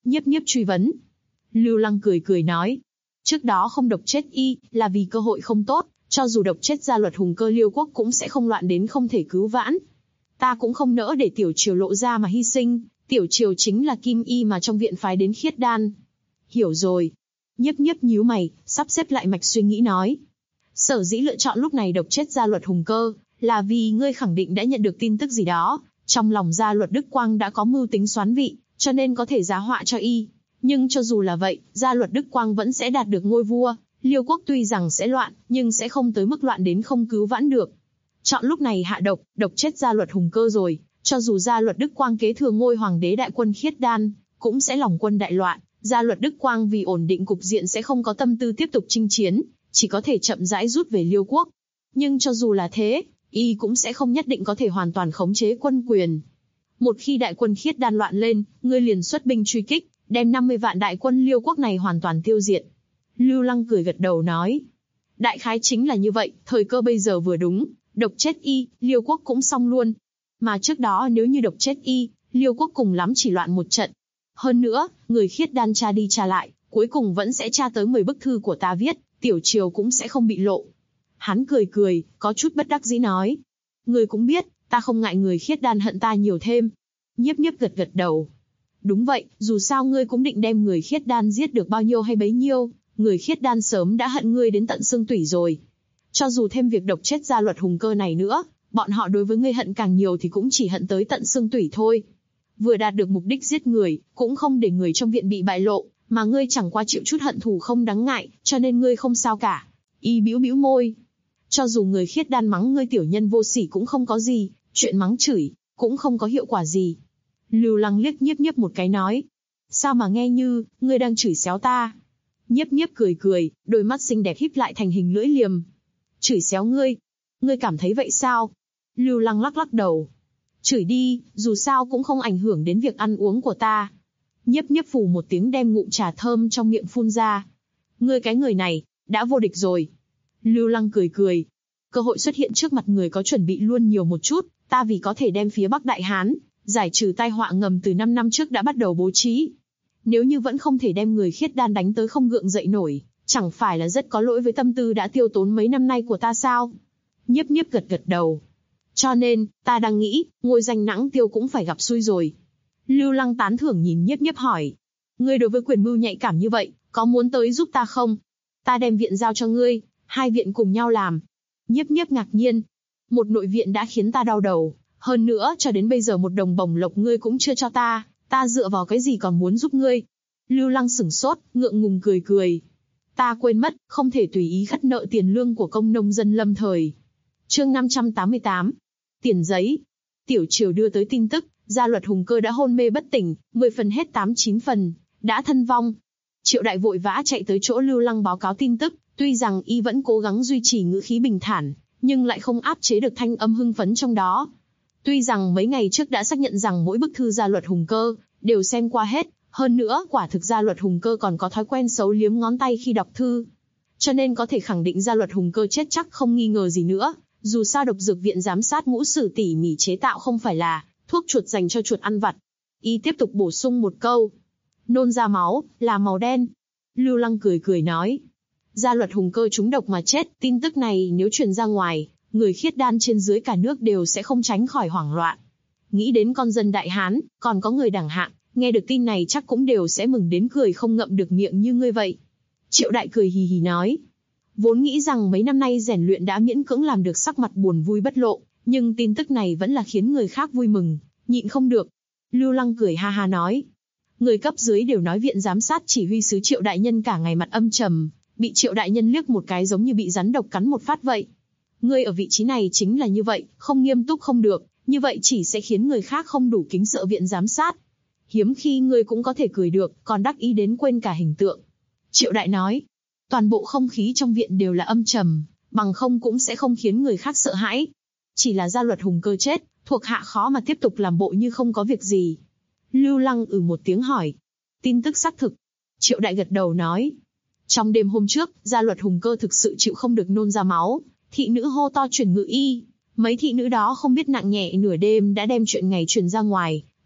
Nhiếp nhiếp truy vấn. Lưu Lăng cười cười nói. Trước đó không độc chết y, là vì cơ hội không tốt, cho dù độc chết gia luật hùng cơ Liêu quốc cũng sẽ không loạn đến không thể cứu vãn. Ta cũng không nỡ để tiểu triều lộ ra mà hy sinh, tiểu triều chính là kim y mà trong viện phái đến khiết đan. Hiểu rồi. Nhiếp nhiếp nhíu mày, sắp xếp lại mạch suy nghĩ nói. Sở dĩ lựa chọn lúc này độc chết gia luật hùng cơ, là vì ngươi khẳng định đã nhận được tin tức gì đó, trong lòng gia luật Đức Quang đã có mưu tính xoán vị, cho nên có thể giá họa cho y. Nhưng cho dù là vậy, gia luật Đức Quang vẫn sẽ đạt được ngôi vua, Liêu quốc tuy rằng sẽ loạn, nhưng sẽ không tới mức loạn đến không cứu vãn được. Chọn lúc này hạ độc, độc chết gia luật hùng cơ rồi, cho dù gia luật Đức Quang kế thừa ngôi hoàng đế đại quân khiết đan, cũng sẽ lòng quân đại loạn. Gia luật Đức Quang vì ổn định cục diện sẽ không có tâm tư tiếp tục chinh chiến, chỉ có thể chậm rãi rút về Liêu quốc. Nhưng cho dù là thế, y cũng sẽ không nhất định có thể hoàn toàn khống chế quân quyền. Một khi đại quân khiết đan loạn lên, ngươi liền xuất binh truy kích, đem 50 vạn đại quân Liêu quốc này hoàn toàn tiêu diệt. Lưu Lăng cười gật đầu nói. Đại khái chính là như vậy, thời cơ bây giờ vừa đúng, độc chết y, Liêu quốc cũng xong luôn. Mà trước đó nếu như độc chết y, Liêu quốc cùng lắm chỉ loạn một trận. Hơn nữa, người khiết đan tra đi tra lại, cuối cùng vẫn sẽ tra tới 10 bức thư của ta viết, tiểu triều cũng sẽ không bị lộ. Hắn cười cười, có chút bất đắc dĩ nói. Người cũng biết, ta không ngại người khiết đan hận ta nhiều thêm. Nhiếp nhiếp gật gật đầu. Đúng vậy, dù sao ngươi cũng định đem người khiết đan giết được bao nhiêu hay bấy nhiêu, người khiết đan sớm đã hận ngươi đến tận xương tủy rồi. Cho dù thêm việc độc chết gia luật hùng cơ này nữa, bọn họ đối với ngươi hận càng nhiều thì cũng chỉ hận tới tận xương tủy thôi. Vừa đạt được mục đích giết người, cũng không để người trong viện bị bại lộ, mà ngươi chẳng qua chịu chút hận thù không đáng ngại, cho nên ngươi không sao cả. Y bĩu bĩu môi. Cho dù người khiết đan mắng ngươi tiểu nhân vô sỉ cũng không có gì, chuyện mắng chửi, cũng không có hiệu quả gì. Lưu Lăng liếc nhiếp nhiếp một cái nói. Sao mà nghe như, ngươi đang chửi xéo ta? Nhiếp nhiếp cười cười, đôi mắt xinh đẹp híp lại thành hình lưỡi liềm. Chửi xéo ngươi? Ngươi cảm thấy vậy sao? Lưu Lăng lắc lắc đầu. Chửi đi, dù sao cũng không ảnh hưởng đến việc ăn uống của ta. Nhiếp nhiếp phù một tiếng đem ngụm trà thơm trong miệng phun ra. Ngươi cái người này, đã vô địch rồi. Lưu Lăng cười cười. Cơ hội xuất hiện trước mặt người có chuẩn bị luôn nhiều một chút, ta vì có thể đem phía Bắc Đại Hán, giải trừ tai họa ngầm từ 5 năm trước đã bắt đầu bố trí. Nếu như vẫn không thể đem người khiết đan đánh tới không gượng dậy nổi, chẳng phải là rất có lỗi với tâm tư đã tiêu tốn mấy năm nay của ta sao? Nhiếp nhiếp gật gật đầu. Cho nên, ta đang nghĩ, ngôi danh Nãng Tiêu cũng phải gặp xui rồi. Lưu Lăng tán thưởng nhìn nhiếp nhiếp hỏi. Ngươi đối với quyền mưu nhạy cảm như vậy, có muốn tới giúp ta không? Ta đem viện giao cho ngươi, hai viện cùng nhau làm. Nhiếp nhiếp ngạc nhiên. Một nội viện đã khiến ta đau đầu. Hơn nữa, cho đến bây giờ một đồng bổng lộc ngươi cũng chưa cho ta dựa vào cái gì còn muốn giúp ngươi? Lưu Lăng sửng sốt, ngượng ngùng cười cười. Ta quên mất, không thể tùy ý khất nợ tiền lương của công nông dân lâm thời. Chương 588. Tiền giấy. Tiểu triều đưa tới tin tức, gia luật hùng cơ đã hôn mê bất tỉnh, 10 phần hết 8-9 phần, đã thân vong. Triệu Đại vội vã chạy tới chỗ Lưu Lăng báo cáo tin tức, tuy rằng y vẫn cố gắng duy trì ngữ khí bình thản, nhưng lại không áp chế được thanh âm hưng phấn trong đó. Tuy rằng mấy ngày trước đã xác nhận rằng mỗi bức thư gia luật hùng cơ đều xem qua hết, hơn nữa quả thực gia luật hùng cơ còn có thói quen xấu liếm ngón tay khi đọc thư. Cho nên có thể khẳng định gia luật hùng cơ chết chắc không nghi ngờ gì nữa, dù sao độc dược viện giám sát ngũ sử tỉ mỉ chế tạo không phải là thuốc chuột dành cho chuột ăn vặt. Y tiếp tục bổ sung một câu. Nôn ra máu, là màu đen. Lưu Lăng cười cười nói. Gia luật hùng cơ trúng độc mà chết, tin tức này nếu truyền ra ngoài, người khiết đan trên dưới cả nước đều sẽ không tránh khỏi hoảng loạn. Nghĩ đến con dân Đại Hán, còn có người đẳng hạng, nghe được tin này chắc cũng đều sẽ mừng đến cười không ngậm được miệng như ngươi vậy. Triệu Đại cười hì hì nói. Vốn nghĩ rằng mấy năm nay rèn luyện đã miễn cưỡng làm được sắc mặt buồn vui bất lộ, nhưng tin tức này vẫn là khiến người khác vui mừng, nhịn không được. Lưu Lăng cười ha ha nói. Người cấp dưới đều nói viện giám sát chỉ huy sứ Triệu Đại Nhân cả ngày mặt âm trầm, bị Triệu Đại Nhân liếc một cái giống như bị rắn độc cắn một phát vậy. Ngươi ở vị trí này chính là như vậy, không nghiêm túc không được, như vậy chỉ sẽ khiến người khác không đủ kính sợ viện giám sát. Hiếm khi ngươi cũng có thể cười được, còn đắc ý đến quên cả hình tượng. Triệu Đại nói, toàn bộ không khí trong viện đều là âm trầm, bằng không cũng sẽ không khiến người khác sợ hãi. Chỉ là gia luật hùng cơ chết, thuộc hạ khó mà tiếp tục làm bộ như không có việc gì. Lưu Lăng một tiếng hỏi, tin tức xác thực. Triệu Đại gật đầu nói, trong đêm hôm trước, gia luật hùng cơ thực sự chịu không được nôn ra máu, thị nữ hô to truyền ngự y. Mấy thị nữ đó không biết nặng nhẹ nửa đêm đã đem chuyện ngày truyền ra ngoài,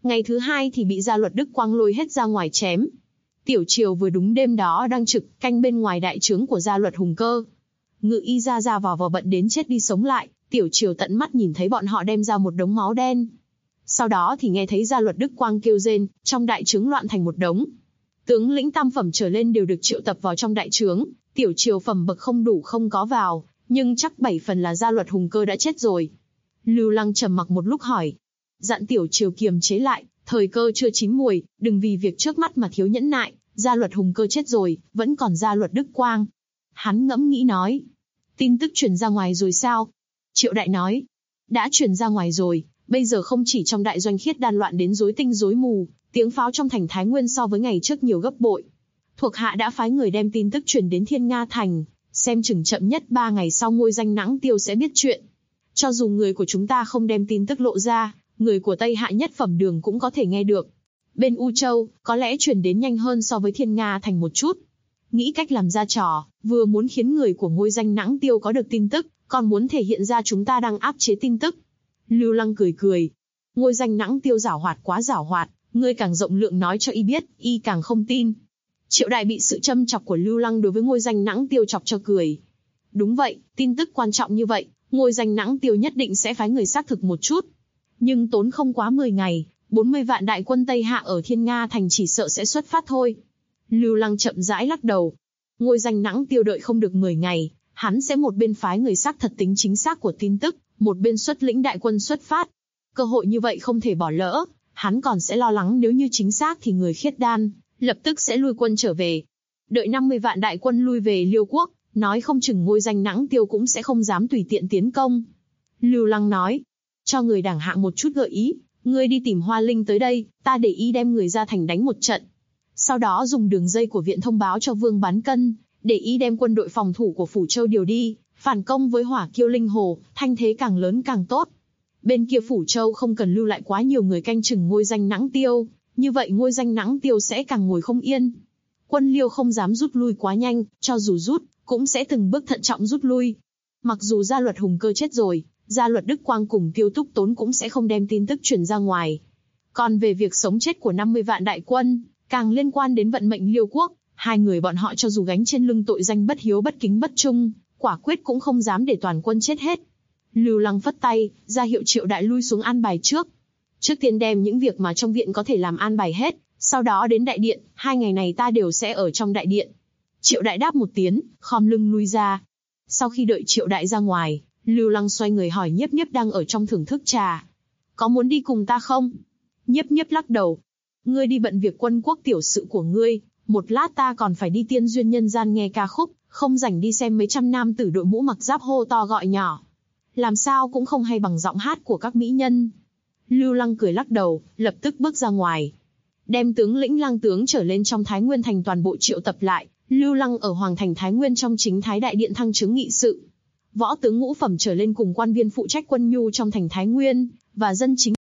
Ngày thứ hai thì bị Gia Luật Đức Quang lôi hết ra ngoài chém. Tiểu Triều vừa đúng đêm đó đang trực canh bên ngoài đại trướng của Gia Luật Hùng Cơ. Ngự y ra ra vào bận đến chết đi sống lại, Tiểu Triều tận mắt nhìn thấy bọn họ đem ra một đống máu đen. Sau đó thì nghe thấy Gia Luật Đức Quang kêu rên, trong đại trướng loạn thành một đống. Tướng lĩnh tam phẩm trở lên đều được triệu tập vào trong đại trướng, Tiểu Triều phẩm bậc không đủ không có vào, nhưng chắc 7 phần là Gia Luật Hùng Cơ đã chết rồi. Lưu Lăng trầm mặc một lúc hỏi, dặn Tiểu Triều kiềm chế lại, thời cơ chưa chín muồi, đừng vì việc trước mắt mà thiếu nhẫn nại. Gia Luật Hùng Cơ chết rồi, vẫn còn Gia Luật Đức Quang. Hắn ngẫm nghĩ nói, tin tức truyền ra ngoài rồi sao? Triệu Đại nói, đã truyền ra ngoài rồi, bây giờ không chỉ trong đại doanh Khiết Đan loạn đến rối tinh rối mù, tiếng pháo trong thành Thái Nguyên so với ngày trước nhiều gấp bội. Thuộc hạ đã phái người đem tin tức truyền đến Thiên Nga Thành, xem chừng chậm nhất 3 ngày sau Ngôi Danh Nãng Tiêu sẽ biết chuyện. Cho dù người của chúng ta không đem tin tức lộ ra, người của Tây Hạ nhất phẩm đường cũng có thể nghe được. Bên U Châu, có lẽ truyền đến nhanh hơn so với Thiên Nga Thành một chút. Nghĩ cách làm ra trò, vừa muốn khiến người của Ngôi Danh Nãng Tiêu có được tin tức, còn muốn thể hiện ra chúng ta đang áp chế tin tức. Lưu Lăng cười cười. Ngôi Danh Nãng Tiêu giảo hoạt quá giảo hoạt, ngươi càng rộng lượng nói cho y biết, y càng không tin. Triệu Đại bị sự châm chọc của Lưu Lăng đối với Ngôi Danh Nãng Tiêu chọc cho cười. Đúng vậy, tin tức quan trọng như vậy, Ngôi Danh Nãng Tiêu nhất định sẽ phái người xác thực một chút. Nhưng tốn không quá 10 ngày, 40 vạn đại quân Tây Hạ ở Thiên Nga Thành chỉ sợ sẽ xuất phát thôi. Lưu Lăng chậm rãi lắc đầu. Ngôi Danh Nãng Tiêu đợi không được 10 ngày, hắn sẽ một bên phái người xác thật tính chính xác của tin tức, một bên xuất lĩnh đại quân xuất phát. Cơ hội như vậy không thể bỏ lỡ, hắn còn sẽ lo lắng nếu như chính xác thì người Khiết Đan lập tức sẽ lui quân trở về. Đợi 50 vạn đại quân lui về Liêu Quốc, nói không chừng Ngôi Danh Nãng Tiêu cũng sẽ không dám tùy tiện tiến công. Lưu Lăng nói, cho người đảng hạng một chút gợi ý, ngươi đi tìm Hoa Linh tới đây, ta để ý đem người ra thành đánh một trận. Sau đó dùng đường dây của viện thông báo cho Vương Bán Cân, để ý đem quân đội phòng thủ của Phủ Châu điều đi, phản công với Hỏa Kiêu Linh Hồ, thanh thế càng lớn càng tốt. Bên kia Phủ Châu không cần lưu lại quá nhiều người canh chừng Ngôi Danh Nãng Tiêu, như vậy Ngôi Danh Nãng Tiêu sẽ càng ngồi không yên. Quân Liêu không dám rút lui quá nhanh, cho dù rút, cũng sẽ từng bước thận trọng rút lui. Mặc dù Gia Luật Hùng Cơ chết rồi, Gia Luật Đức Quang cùng Tiêu Túc Tốn cũng sẽ không đem tin tức truyền ra ngoài. Còn về việc sống chết của 50 vạn đại quân, càng liên quan đến vận mệnh Liêu Quốc, hai người bọn họ cho dù gánh trên lưng tội danh bất hiếu bất kính bất trung, quả quyết cũng không dám để toàn quân chết hết. Lưu Lăng phất tay, ra hiệu Triệu Đại lui xuống an bài trước. Trước tiên đem những việc mà trong viện có thể làm an bài hết, sau đó đến đại điện, 2 ngày này ta đều sẽ ở trong đại điện. Triệu Đại đáp một tiếng, khom lưng lui ra. Sau khi đợi Triệu Đại ra ngoài, Lưu Lăng xoay người hỏi Nhiếp Nhiếp đang ở trong thưởng thức trà. Có muốn đi cùng ta không? Nhiếp Nhiếp lắc đầu. Ngươi đi bận việc quân quốc tiểu sự của ngươi, một lát ta còn phải đi tiên duyên nhân gian nghe ca khúc, không rảnh đi xem mấy trăm nam tử đội mũ mặc giáp hô to gọi nhỏ. Làm sao cũng không hay bằng giọng hát của các mỹ nhân. Lưu Lăng cười lắc đầu, lập tức bước ra ngoài. Đem tướng lĩnh Lang tướng trở lên trong Thái Nguyên thành toàn bộ triệu tập lại, Lưu Lăng ở Hoàng thành Thái Nguyên trong chính Thái Đại Điện thăng chứng nghị sự. Võ tướng ngũ phẩm trở lên cùng quan viên phụ trách quân nhu trong thành Thái Nguyên, và dân chính.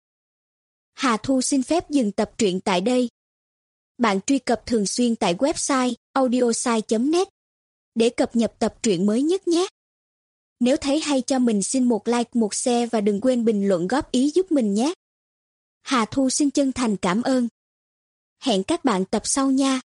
Hà Thu xin phép dừng tập truyện tại đây. Bạn truy cập thường xuyên tại website audiosai.net để cập nhật tập truyện mới nhất nhé. Nếu thấy hay cho mình xin một like, một share và đừng quên bình luận góp ý giúp mình nhé. Hà Thu xin chân thành cảm ơn. Hẹn các bạn tập sau nha.